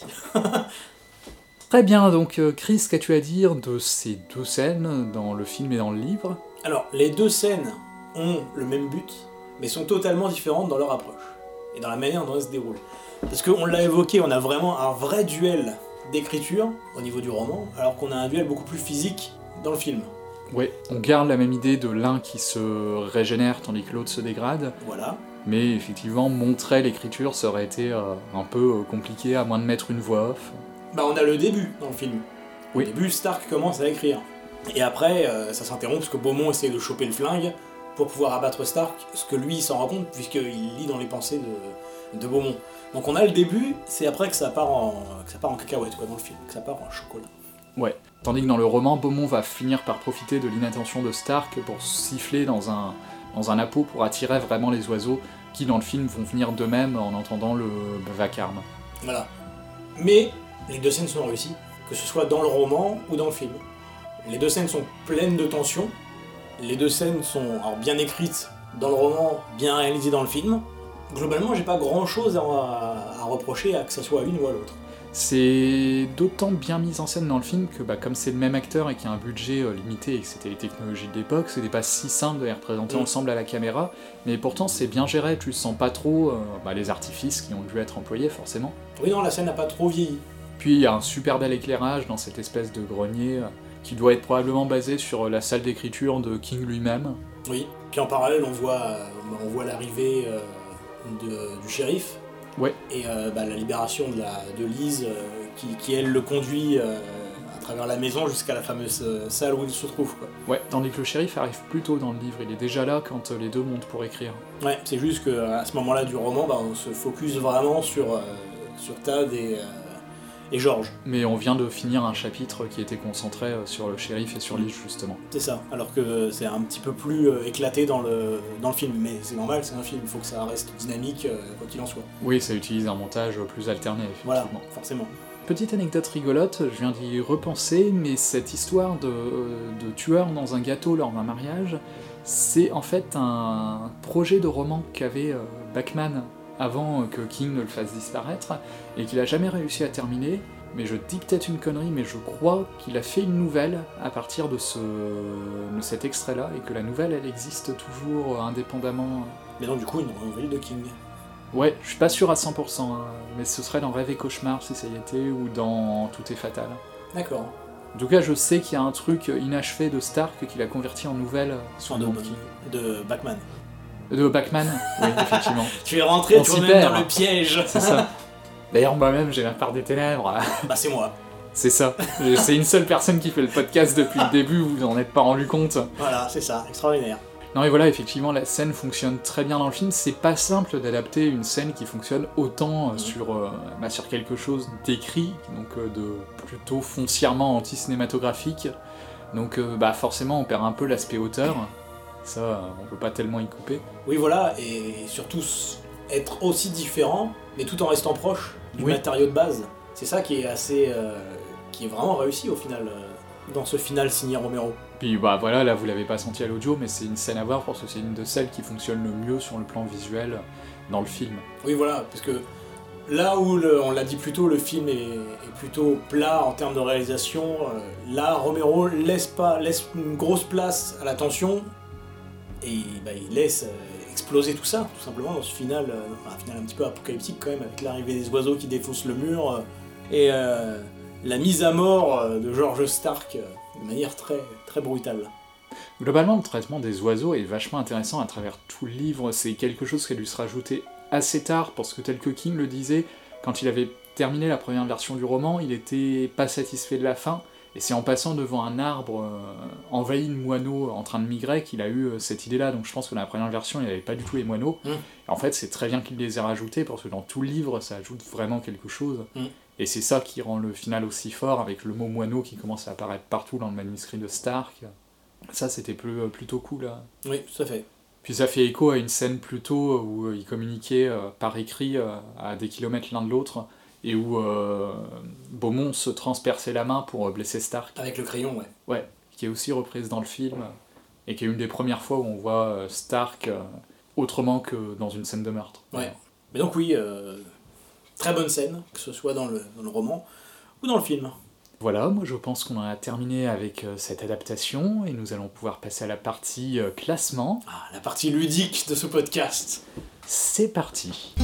Speaker 1: Très bien, donc euh, Chris, qu'as-tu à dire de ces deux scènes, dans le film et dans le livre?
Speaker 2: Alors, les deux scènes ont le même but, mais sont totalement différentes dans leur approche, et dans la manière dont elles se déroulent. Parce qu'on l'a évoqué, on a vraiment un vrai duel d'écriture au niveau du roman, alors qu'on a un duel beaucoup plus physique dans le film.
Speaker 1: Ouais, on garde la même idée de l'un qui se régénère tandis que l'autre se dégrade.
Speaker 2: Voilà.
Speaker 1: Mais effectivement, montrer l'écriture, ça aurait été euh, un peu euh, compliqué, à moins de mettre une voix off.
Speaker 2: Bah on a le début dans le film.
Speaker 1: Oui.
Speaker 2: Au début, Stark commence à écrire. Et après, euh, ça s'interrompt parce que Beaumont essaie de choper le flingue pour pouvoir abattre Stark, ce que lui il s'en rend compte puisqu'il lit dans les pensées de, de Beaumont. Donc on a le début, c'est après que ça part en, que ça part en cacahuète quoi, dans le film, que ça part en chocolat.
Speaker 1: Ouais. Tandis que dans le roman, Beaumont va finir par profiter de l'inattention de Stark pour siffler dans un, dans un appôt pour attirer vraiment les oiseaux qui dans le film vont venir d'eux-mêmes en entendant le vacarme.
Speaker 2: Voilà. Mais les deux scènes sont réussies, que ce soit dans le roman ou dans le film. Les deux scènes sont pleines de tension, les deux scènes sont alors, bien écrites dans le roman, bien réalisées dans le film. Globalement, j'ai pas grand chose à, à reprocher à que ça soit à l'une ou à l'autre.
Speaker 1: C'est d'autant bien mis en scène dans le film que bah, comme c'est le même acteur et qu'il y a un budget euh, limité et que c'était les technologies de l'époque, c'était pas si simple de les représenter mmh. ensemble à la caméra, mais pourtant c'est bien géré, tu sens pas trop euh, bah, les artifices qui ont dû être employés forcément.
Speaker 2: Oui non, la scène n'a pas trop vieilli.
Speaker 1: Puis il y a un super bel éclairage dans cette espèce de grenier euh, qui doit être probablement basé sur la salle d'écriture de King lui-même.
Speaker 2: Oui, puis en parallèle on voit, euh, on voit l'arrivée euh, de, du shérif.
Speaker 1: Ouais.
Speaker 2: Et euh, bah, la libération de, la, de Lise, euh, qui, qui elle le conduit euh, à travers la maison jusqu'à la fameuse euh, salle où il se trouve. Quoi.
Speaker 1: Ouais, tandis que le shérif arrive plus tôt dans le livre, il est déjà là quand euh, les deux montent pour écrire.
Speaker 2: Ouais, c'est juste qu'à ce moment-là du roman, bah, on se focus vraiment sur, euh, sur Tad et, euh, et George.
Speaker 1: Mais on vient de finir un chapitre qui était concentré euh, sur le shérif et sur Lise justement.
Speaker 2: C'est ça, alors que c'est un petit peu plus euh, éclaté dans le, dans le film, mais c'est normal, c'est un film, il faut que ça reste dynamique euh, quoi qu'il en soit.
Speaker 1: Oui, ça utilise un montage plus alterné, effectivement.
Speaker 2: Voilà, forcément.
Speaker 1: Petite anecdote rigolote, je viens d'y repenser, mais cette histoire de, de tueur dans un gâteau lors d'un mariage, c'est en fait un projet de roman qu'avait euh, Bachman avant que King ne le fasse disparaître, et qu'il a jamais réussi à terminer, mais je dis peut-être une connerie, mais je crois qu'il a fait une nouvelle à partir de, ce, de cet extrait-là, et que la nouvelle, elle existe toujours indépendamment.
Speaker 2: Mais non, du coup, une nouvelle de King.
Speaker 1: Ouais, je suis pas sûr à cent pour cent, hein, mais ce serait dans Rêve et Cauchemar si ça y était, ou dans Tout est fatal.
Speaker 2: D'accord.
Speaker 1: En tout cas, je sais qu'il y a un truc inachevé de Stark qu'il a converti en nouvelle sur
Speaker 2: de,
Speaker 1: le
Speaker 2: de Bachman.
Speaker 1: De Bachman, oui, effectivement.
Speaker 2: Tu es rentré, tu remets dans le piège.
Speaker 1: C'est ça. D'ailleurs, moi-même, j'ai la part des ténèbres.
Speaker 2: Bah, c'est moi.
Speaker 1: C'est ça. C'est une seule personne qui fait le podcast depuis le début, vous vous en êtes pas rendu compte.
Speaker 2: Voilà, c'est ça, extraordinaire.
Speaker 1: Non mais voilà, effectivement, la scène fonctionne très bien dans le film. C'est pas simple d'adapter une scène qui fonctionne autant mmh. sur, euh, bah, sur quelque chose d'écrit, donc euh, de plutôt foncièrement anti-cinématographique. Donc euh, bah forcément, on perd un peu l'aspect auteur. Ça, euh, on peut pas tellement y couper.
Speaker 2: Oui, voilà, et surtout être aussi différent, mais tout en restant proche du oui. matériau de base. C'est ça qui est assez, euh, qui est vraiment réussi au final, euh, dans ce final signé Romero.
Speaker 1: Puis bah voilà, là vous l'avez pas senti à l'audio, mais c'est une scène à voir parce que c'est une de celles qui fonctionne le mieux sur le plan visuel dans le film.
Speaker 2: Oui voilà, parce que là où, le, on l'a dit plus tôt, le film est, est plutôt plat en termes de réalisation, euh, là Romero laisse, pas, laisse une grosse place à la tension, et bah, il laisse euh, exploser tout ça, tout simplement, dans ce final, euh, enfin, un final un petit peu apocalyptique quand même, avec l'arrivée des oiseaux qui défoncent le mur, euh, et euh, la mise à mort euh, de George Stark, euh, de manière très, très brutale.
Speaker 1: Globalement, le traitement des oiseaux est vachement intéressant à travers tout le livre. C'est quelque chose qui a dû se rajouter assez tard, parce que tel que King le disait, quand il avait terminé la première version du roman, il était pas satisfait de la fin, Et c'est en passant devant un arbre euh, envahi de moineaux en train de migrer qu'il a eu euh, cette idée-là. Donc je pense que dans la première version, il n'y avait pas du tout les moineaux. Mm. Et en fait, c'est très bien qu'il les ait rajoutés, parce que dans tout le livre, ça ajoute vraiment quelque chose. Mm. Et c'est ça qui rend le final aussi fort, avec le mot moineau qui commence à apparaître partout dans le manuscrit de Stark. Ça, c'était plus, plutôt cool. Là.
Speaker 2: Oui, tout à fait.
Speaker 1: Puis ça fait écho à une scène plus tôt où ils communiquaient euh, par écrit euh, à des kilomètres l'un de l'autre, et où euh, Beaumont se transperçait la main pour blesser Stark.
Speaker 2: Avec le crayon, ouais.
Speaker 1: Ouais, qui est aussi reprise dans le film, et qui est une des premières fois où on voit Stark euh, autrement que dans une scène de meurtre.
Speaker 2: Ouais. Mais donc oui, euh, très bonne scène, que ce soit dans le, dans le roman ou dans le film.
Speaker 1: Voilà, moi je pense qu'on en a terminé avec euh, cette adaptation, et nous allons pouvoir passer à la partie euh, classement.
Speaker 2: Ah, la partie ludique de ce podcast.
Speaker 1: C'est parti.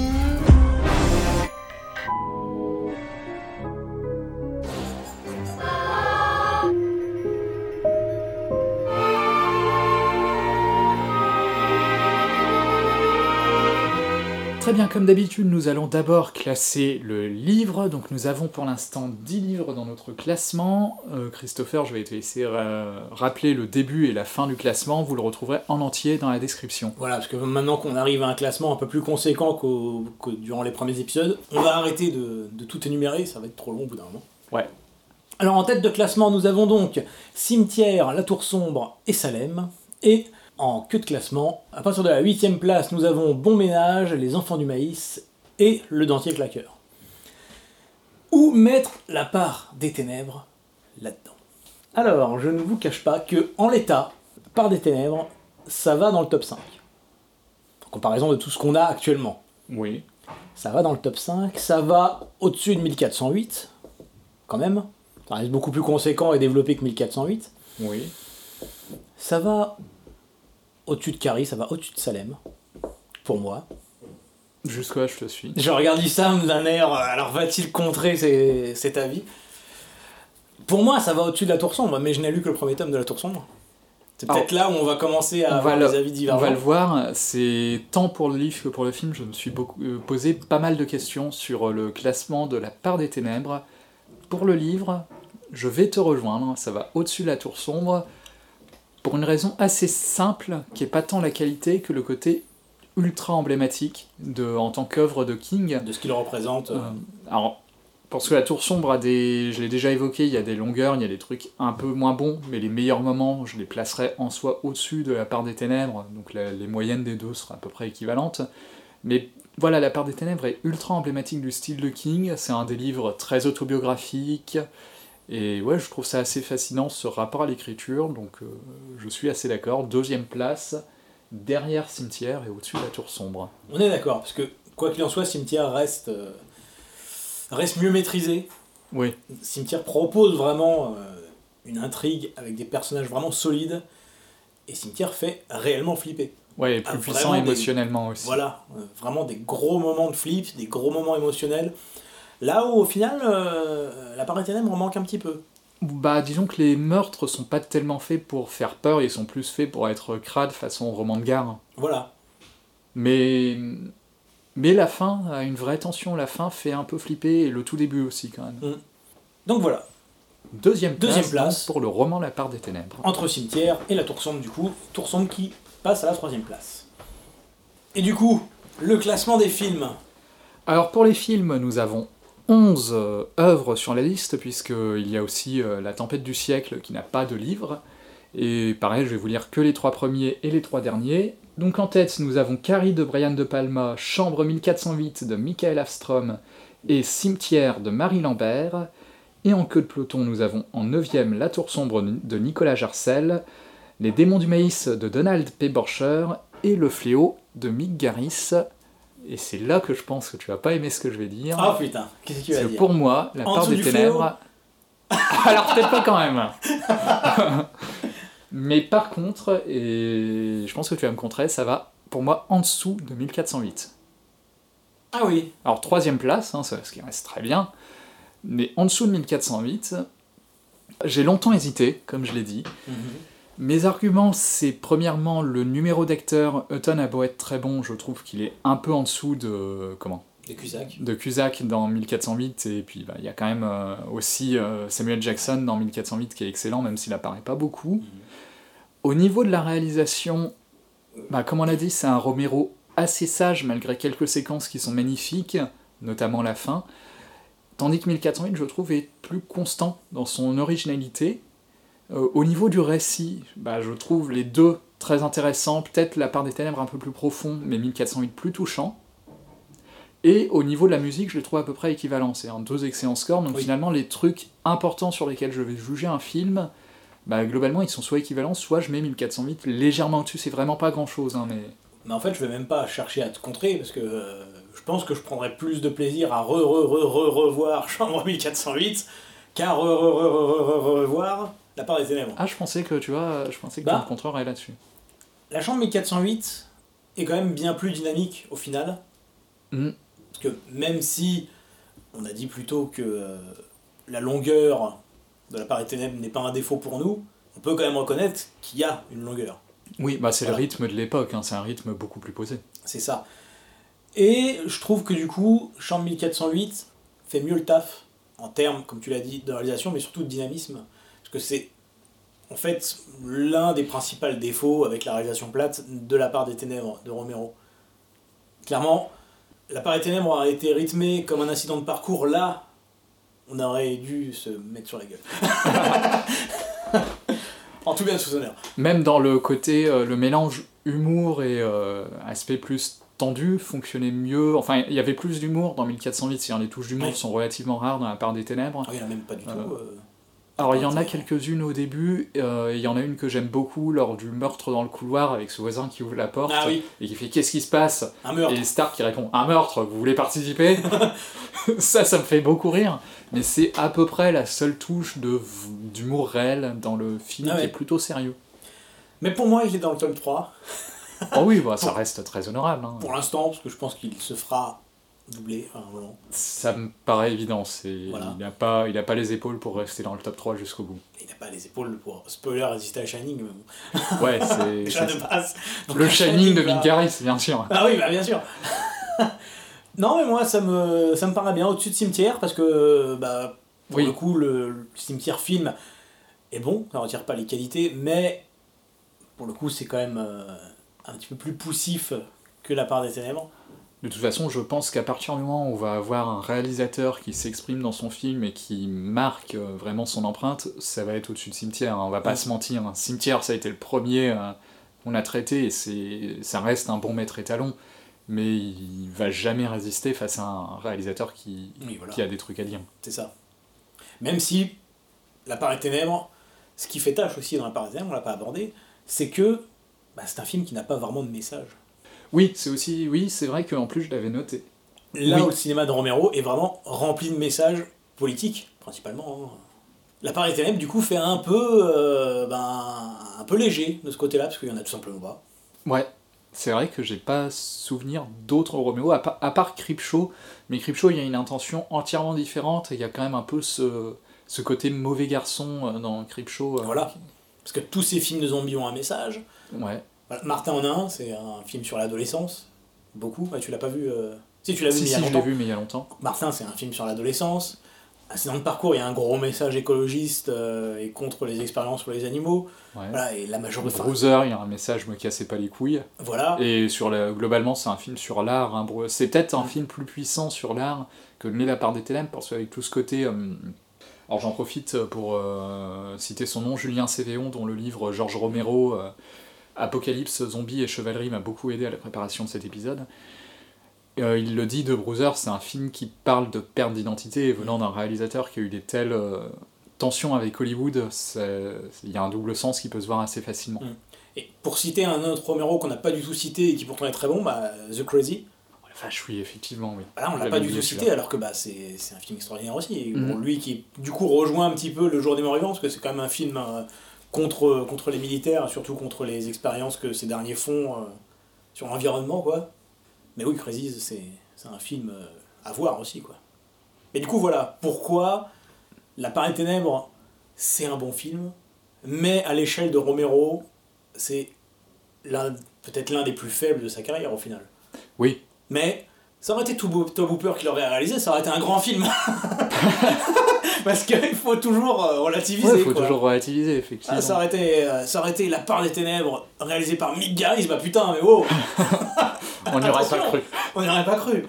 Speaker 1: Très bien, comme d'habitude, nous allons d'abord classer le livre. Donc nous avons pour l'instant dix livres dans notre classement. Euh, Christopher, je vais te laisser ra- rappeler le début et la fin du classement. Vous le retrouverez en entier dans la description.
Speaker 2: Voilà, parce que maintenant qu'on arrive à un classement un peu plus conséquent qu'au, que durant les premiers épisodes, on va arrêter de, de tout énumérer, ça va être trop long au bout d'un moment.
Speaker 1: Ouais.
Speaker 2: Alors en tête de classement, nous avons donc Cimetière, La Tour Sombre et Salem. Et en queue de classement, à partir de la huitième place, nous avons Bon Ménage, Les Enfants du Maïs et Le Dentier Claqueur. Où mettre la part des ténèbres là-dedans? Alors, je ne vous cache pas que, en l'état, Part des ténèbres, ça va dans le top cinq. En comparaison de tout ce qu'on a actuellement.
Speaker 1: Oui.
Speaker 2: Ça va dans le top cinq, ça va au-dessus de mille quatre cent huit, quand même. Ça reste beaucoup plus conséquent et développé que mille quatre cent huit.
Speaker 1: Oui.
Speaker 2: Ça va au-dessus de Carrie, ça va au-dessus de Salem, pour moi.
Speaker 1: Jusqu'à je te suis.
Speaker 2: Je regarde Issam d'un air, alors va-t-il contrer ses, cet avis? Pour moi, ça va au-dessus de La Tour Sombre, mais je n'ai lu que le premier tome de La Tour Sombre. C'est peut-être alors, là où on va commencer à avoir des avis divergents.
Speaker 1: On va le voir, c'est tant pour le livre que pour le film, je me suis beaucoup, euh, posé pas mal de questions sur le classement de La Part des Ténèbres. Pour le livre, je vais te rejoindre, ça va au-dessus de La Tour Sombre, pour une raison assez simple, qui n'est pas tant la qualité que le côté ultra emblématique de, en tant qu'œuvre de King.
Speaker 2: De ce qu'il représente.
Speaker 1: Euh, alors, parce que La Tour Sombre a des... Je l'ai déjà évoqué, il y a des longueurs, il y a des trucs un peu moins bons, mais les meilleurs moments, je les placerais en soi au-dessus de La Part des Ténèbres, donc la, les moyennes des deux seraient à peu près équivalentes. Mais voilà, La Part des Ténèbres est ultra emblématique du style de King, c'est un des livres très autobiographiques, et ouais, je trouve ça assez fascinant, ce rapport à l'écriture, donc euh, je suis assez d'accord. Deuxième place, derrière Cimetière et au-dessus de La Tour Sombre.
Speaker 2: On est d'accord, parce que quoi qu'il en soit, Cimetière reste, euh, reste mieux maîtrisé.
Speaker 1: Oui.
Speaker 2: Cimetière propose vraiment euh, une intrigue avec des personnages vraiment solides, et Cimetière fait réellement flipper.
Speaker 1: Ouais, et plus ah, puissant émotionnellement
Speaker 2: des,
Speaker 1: aussi.
Speaker 2: Voilà, euh, vraiment des gros moments de flip, des gros moments émotionnels. Là où, au final, euh, La Part des Ténèbres en manque un petit peu.
Speaker 1: Bah, disons que les meurtres sont pas tellement faits pour faire peur, ils sont plus faits pour être crades façon roman de gare.
Speaker 2: Voilà.
Speaker 1: Mais... Mais la fin a une vraie tension, la fin fait un peu flipper, et le tout début aussi, quand même.
Speaker 2: Mmh. Donc voilà.
Speaker 1: Deuxième place,
Speaker 2: Deuxième place
Speaker 1: pour le roman La Part des Ténèbres.
Speaker 2: Entre Cimetière et La Tour Sombre, du coup. Tour Sombre qui passe à la troisième place. Et du coup, le classement des films.
Speaker 1: Alors, pour les films, nous avons onze euh, œuvres sur la liste, puisqu'il y a aussi euh, La Tempête du siècle, qui n'a pas de livre. Et pareil, je vais vous lire que les trois premiers et les trois derniers. Donc en tête, nous avons Carrie de Brian De Palma, Chambre mille quatre cent huit de Michael Afstrom et Cimetière de Marie Lambert. Et en queue de peloton, nous avons en neuvième La Tour Sombre de Nicolas Jarcel, Les Démons du Maïs de Donald P. Borcher et Le Fléau de Mick Garris. Et c'est là que je pense que tu vas pas aimer ce que je vais dire.
Speaker 2: Ah oh, putain, qu'est-ce que tu vas dire?
Speaker 1: Pour moi, La Part des Ténèbres... Alors peut-être pas quand même. Mais par contre, et je pense que tu vas me contrer, ça va pour moi en dessous de mille quatre cent huit.
Speaker 2: Ah oui.
Speaker 1: Alors troisième place, hein, ce qui reste très bien, mais en dessous de mille quatre cent huit, j'ai longtemps hésité, comme je l'ai dit. Mm-hmm. Mes arguments, c'est premièrement le numéro d'acteur. Hutton a beau être très bon, je trouve qu'il est un peu en dessous de... comment ?
Speaker 2: De Cusack.
Speaker 1: De Cusack dans mille quatre cent huit, et puis bah, il y a quand même euh, aussi euh, Samuel Jackson dans mille quatre cent huit qui est excellent, même s'il apparaît pas beaucoup. Mmh. Au niveau de la réalisation, bah, comme on l'a dit, c'est un Romero assez sage, malgré quelques séquences qui sont magnifiques, notamment la fin, tandis que mille quatre cent huit, je trouve, est plus constant dans son originalité. Euh, au niveau du récit, bah, je trouve les deux très intéressants, peut-être La part des ténèbres un peu plus profond, mais mille quatre cent huit plus touchant. Et au niveau de la musique, je les trouve à peu près équivalents. C'est un deux excellents scores, donc oui. Finalement, les trucs importants sur lesquels je vais juger un film, bah, globalement, ils sont soit équivalents, soit je mets mille quatre cent huit légèrement au-dessus. C'est vraiment pas grand-chose, hein, mais...
Speaker 2: Mais en fait, je vais même pas chercher à te contrer, parce que euh, je pense que je prendrais plus de plaisir à re-re-re-re-revoir Chambre mille quatre cent huit qu'à re-re-re-re-re-revoir La part des ténèbres.
Speaker 1: Ah, je pensais que, tu vois, je pensais que
Speaker 2: bah,
Speaker 1: tu me contrerais là-dessus.
Speaker 2: La Chambre mille quatre cent huit est quand même bien plus dynamique, au final.
Speaker 1: Mm.
Speaker 2: Parce que même si on a dit plutôt que euh, la longueur de La part des ténèbres n'est pas un défaut pour nous, on peut quand même reconnaître qu'il y a une longueur.
Speaker 1: Oui, bah c'est
Speaker 2: voilà.
Speaker 1: Le rythme de l'époque, hein, c'est un rythme beaucoup plus posé.
Speaker 2: C'est ça. Et je trouve que du coup, Chambre mille quatre cent huit fait mieux le taf, en termes, comme tu l'as dit, de réalisation, mais surtout de dynamisme. Parce que c'est, en fait, l'un des principaux défauts avec la réalisation plate de La part des ténèbres de Romero. Clairement, La part des ténèbres a été rythmée comme un incident de parcours. Là, on aurait dû se mettre sur la gueule. En tout bien sous honneur.
Speaker 1: Même dans le côté, euh, le mélange humour et euh, aspect plus tendu fonctionnait mieux. Enfin, il y avait plus d'humour dans mille quatre cent huit, c'est-à-dire les touches d'humour oui. sont relativement rares dans La part des ténèbres.
Speaker 2: Ah, il n'y en a même pas du
Speaker 1: euh,
Speaker 2: tout. Euh...
Speaker 1: Alors, il y en a quelques-unes au début, euh, il y en a une que j'aime beaucoup lors du meurtre dans le couloir avec ce voisin qui ouvre la porte
Speaker 2: ah, oui.
Speaker 1: et qui fait « Qu'est-ce qui se passe ?»
Speaker 2: Un meurtre.
Speaker 1: Et Stark qui répond « Un meurtre, vous voulez participer ?» Ça, ça me fait beaucoup rire, mais c'est à peu près la seule touche de, d'humour réel dans le film ah, qui ouais. est plutôt sérieux.
Speaker 2: Mais pour moi, il est dans le top trois.
Speaker 1: Oh oui, bah, ça reste très honorable. Hein.
Speaker 2: Pour l'instant, parce que je pense qu'il se fera doubler à un moment.
Speaker 1: Ça me paraît évident, c'est...
Speaker 2: Voilà.
Speaker 1: il n'a pas, il a pas les épaules pour rester dans le top trois jusqu'au bout.
Speaker 2: Il n'a pas les épaules pour, spoiler, résister à Shining, mais bon.
Speaker 1: Ouais, c'est...
Speaker 2: Déjà de base.
Speaker 1: Le Shining, Shining de Vin Caris, bien sûr.
Speaker 2: Ah oui, bah bien sûr. Non, mais moi, ça me, ça me paraît bien au-dessus de Cimetière, parce que, bah, pour oui. le coup, le, le Cimetière film est bon, ça ne retire pas les qualités, mais, pour le coup, c'est quand même euh, un petit peu plus poussif que La part des ténèbres.
Speaker 1: De toute façon, je pense qu'à partir du moment où on va avoir un réalisateur qui s'exprime dans son film et qui marque vraiment son empreinte, ça va être au-dessus de Cimetière, hein, on va pas mmh. se mentir. Hein. Cimetière, ça a été le premier euh, qu'on a traité, et c'est, ça reste un bon maître étalon, mais il va jamais résister face à un réalisateur qui,
Speaker 2: oui, voilà.
Speaker 1: qui a des trucs à dire.
Speaker 2: C'est ça. Même si, La part des ténèbres, ce qui fait tâche aussi dans La part des ténèbres, on l'a pas abordé, c'est que bah, c'est un film qui n'a pas vraiment de message.
Speaker 1: Oui, c'est aussi, oui, c'est vrai qu'en plus je l'avais noté.
Speaker 2: Là
Speaker 1: oui.
Speaker 2: où le cinéma de Romero est vraiment rempli de messages politiques, principalement. Hein. La part des ténèbres, du coup, fait un peu, euh, ben, un peu léger de ce côté-là, parce qu'il y en a tout simplement pas.
Speaker 1: Ouais, c'est vrai que j'ai pas souvenir d'autres Romero, à, pa- à part Creepshow, mais Creepshow, il y a une intention entièrement différente, et il y a quand même un peu ce, ce côté mauvais garçon dans Creepshow. Euh,
Speaker 2: voilà, qui... parce que tous ces films de zombies ont un message.
Speaker 1: Ouais.
Speaker 2: Martin en a un, c'est un film sur l'adolescence. Beaucoup. Ah, tu l'as pas vu euh... Si, tu l'as vu,
Speaker 1: si,
Speaker 2: mais
Speaker 1: si,
Speaker 2: il y a
Speaker 1: longtemps.
Speaker 2: longtemps.
Speaker 1: Je l'ai vu, mais il y a longtemps.
Speaker 2: Martin, c'est un film sur l'adolescence. Accident de parcours, il y a un gros message écologiste euh, et contre les expériences sur les animaux.
Speaker 1: Ouais.
Speaker 2: Voilà, et la majorité.
Speaker 1: Bruiser, il y a un message, me cassez pas les couilles.
Speaker 2: Voilà.
Speaker 1: Et sur la... globalement, c'est un film sur l'art. Hein. C'est peut-être un mmh. film plus puissant sur l'art que Mais La part des ténèbres, parce qu'avec tout ce côté. Euh... Alors j'en profite pour euh, citer son nom, Julien Cévéon, dont le livre Georges Romero. Euh... Apocalypse, Zombies et Chevalerie m'a beaucoup aidé à la préparation de cet épisode. Euh, il le dit de Bruiser, c'est un film qui parle de perte d'identité, et venant d'un réalisateur qui a eu des telles euh, tensions avec Hollywood, il y a un double sens qui peut se voir assez facilement.
Speaker 2: Et pour citer un autre Romero qu'on n'a pas du tout cité et qui pourtant est très bon, bah, The Crazy.
Speaker 1: Oh la vache, oui, effectivement, oui.
Speaker 2: Bah là, on l'a pas du tout cité, alors que bah, c'est, c'est un film extraordinaire aussi. Et, mm-hmm. bon, lui qui, du coup, rejoint un petit peu Le Jour des Morts Vivants, parce que c'est quand même un film... Euh, Contre, contre les militaires, surtout contre les expériences que ces derniers font euh, sur l'environnement, quoi. Mais oui, Crazy, c'est, c'est un film euh, à voir aussi, quoi. Mais du coup, voilà, pourquoi La part des ténèbres, c'est un bon film, mais à l'échelle de Romero, c'est l'un, peut-être l'un des plus faibles de sa carrière, au final.
Speaker 1: Oui.
Speaker 2: Mais Ça aurait été Tobe Hooper qui l'aurait réalisé, ça aurait été un grand film. Parce qu'il faut toujours euh, relativiser.
Speaker 1: Ouais, il faut
Speaker 2: quoi.
Speaker 1: toujours relativiser, effectivement.
Speaker 2: Ah, ça, aurait été, euh, ça aurait été La part des ténèbres, réalisé par Mick Garris, bah putain, mais wow.
Speaker 1: On n'y aurait pas cru.
Speaker 2: On n'y aurait pas cru.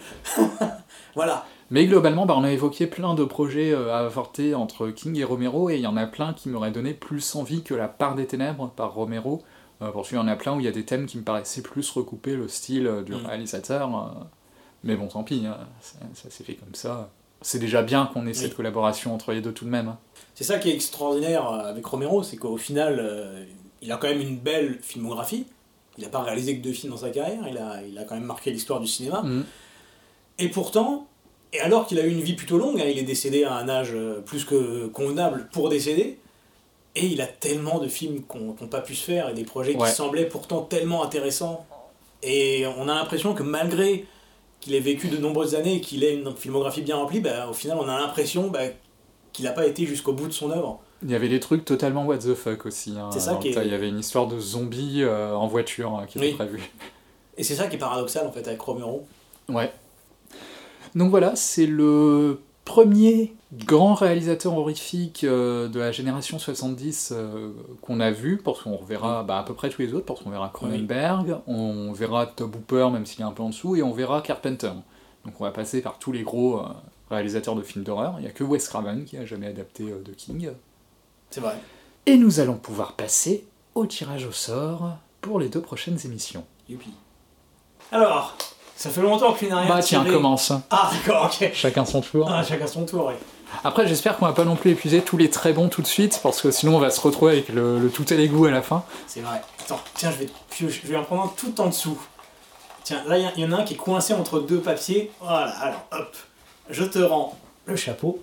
Speaker 2: Voilà.
Speaker 1: Mais globalement, bah, on a évoqué plein de projets euh, à avorter entre King et Romero, et il y en a plein qui m'auraient donné plus envie que La part des ténèbres par Romero. Euh, parce qu'il y en a plein où il y a des thèmes qui me paraissaient plus recouper le style euh, du mmh. réalisateur. Euh, mais bon, tant pis, hein, ça, ça s'est fait comme ça. C'est déjà bien qu'on ait oui. cette collaboration entre les deux tout de même. Hein.
Speaker 2: C'est ça qui est extraordinaire avec Romero, c'est qu'au final, euh, il a quand même une belle filmographie. Il n'a pas réalisé que deux films dans sa carrière, il a, il a quand même marqué l'histoire du cinéma. Mmh. Et pourtant, et alors qu'il a eu une vie plutôt longue, hein, il est décédé à un âge plus que convenable pour décéder, et il a tellement de films qu'on n'a pas pu se faire, et des projets ouais. qui semblaient pourtant tellement intéressants. Et on a l'impression que malgré qu'il ait vécu de nombreuses années et qu'il ait une filmographie bien remplie, bah, au final on a l'impression bah, qu'il n'a pas été jusqu'au bout de son œuvre.
Speaker 1: Il y avait des trucs totalement what the fuck aussi. Hein.
Speaker 2: C'est ça qui est...
Speaker 1: Il y avait une histoire de zombies euh, en voiture hein, qui était oui. prévue.
Speaker 2: Et c'est ça qui est paradoxal en fait avec Romero.
Speaker 1: Ouais. Donc voilà, c'est le premier grand réalisateur horrifique euh, de la génération soixante-dix euh, qu'on a vu, parce qu'on reverra bah, à peu près tous les autres, parce qu'on verra Cronenberg, oui. on verra Tobe Hooper, même s'il est un peu en dessous, et on verra Carpenter. Donc on va passer par tous les gros euh, réalisateurs de films d'horreur. Il n'y a que Wes Craven qui n'a jamais adapté euh, de King.
Speaker 2: C'est vrai.
Speaker 1: Et nous allons pouvoir passer au tirage au sort pour les deux prochaines émissions.
Speaker 2: Youpi. Alors, ça fait longtemps qu'il n'a rien
Speaker 1: Bah tiens,
Speaker 2: tiré.
Speaker 1: commence.
Speaker 2: Ah d'accord, ok.
Speaker 1: Chacun son tour.
Speaker 2: Ah, chacun son tour, oui.
Speaker 1: Après, j'espère qu'on va pas non plus épuiser tous les très bons tout de suite, parce que sinon on va se retrouver avec le, le tout et les goûts à la fin.
Speaker 2: C'est vrai. Attends, tiens, je vais, je vais en prendre un tout en dessous. Tiens, là, il y, y en a un qui est coincé entre deux papiers. Voilà, alors, hop. Je te rends le chapeau.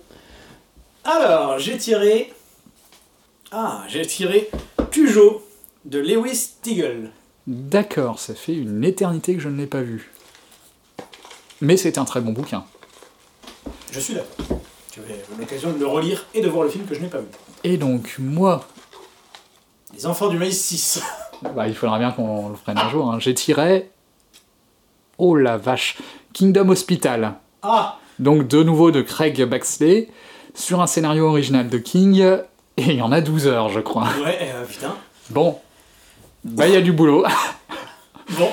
Speaker 2: Alors, j'ai tiré... Ah, j'ai tiré Cujo, de Lewis Stiegel.
Speaker 1: D'accord, ça fait une éternité que je ne l'ai pas vu. Mais c'est un très bon bouquin.
Speaker 2: Je suis d'accord. J'avais l'occasion de le relire et de voir le film que je n'ai pas vu.
Speaker 1: Et donc, moi...
Speaker 2: Les Enfants du Maïs six.
Speaker 1: Bah, il faudra bien qu'on le prenne un jour. Hein. J'ai tiré... Oh la vache. Kingdom Hospital.
Speaker 2: Ah.
Speaker 1: Donc, de nouveau de Craig Baxley, sur un scénario original de King, et il y en a douze heures, je crois.
Speaker 2: Ouais, euh, putain.
Speaker 1: Bon. Bah, il y a du boulot.
Speaker 2: Bon.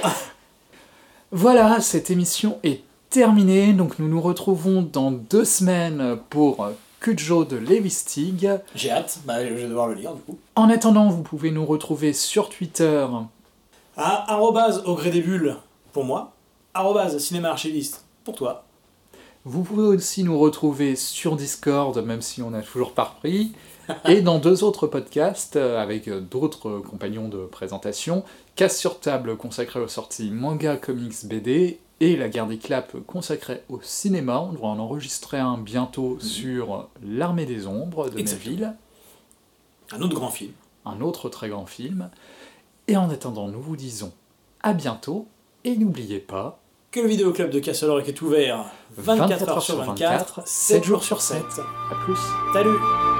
Speaker 1: Voilà, cette émission est terminée, donc nous nous retrouvons dans deux semaines pour Cujo de Lewis Stieg.
Speaker 2: J'ai hâte, bah, je vais devoir le lire, du coup.
Speaker 1: En attendant, vous pouvez nous retrouver sur Twitter.
Speaker 2: À arrobase au gré des bulles, pour moi. Arrobase cinéma archiviste, pour toi.
Speaker 1: Vous pouvez aussi nous retrouver sur Discord, même si on n'a toujours pas repris, et dans deux autres podcasts avec d'autres compagnons de présentation, Casse sur table consacré aux sorties manga, comics, B D, et La Guerre des Claps consacrée au cinéma. On devra en enregistrer un bientôt mmh. sur L'Armée des Ombres de Melville.
Speaker 2: Un autre grand film.
Speaker 1: Un autre très grand film. Et en attendant, nous vous disons à bientôt, et n'oubliez pas...
Speaker 2: que le vidéoclub de Castle est ouvert vingt-quatre heures sur vingt-quatre, sept jours sur sept.
Speaker 1: A plus.
Speaker 2: Salut.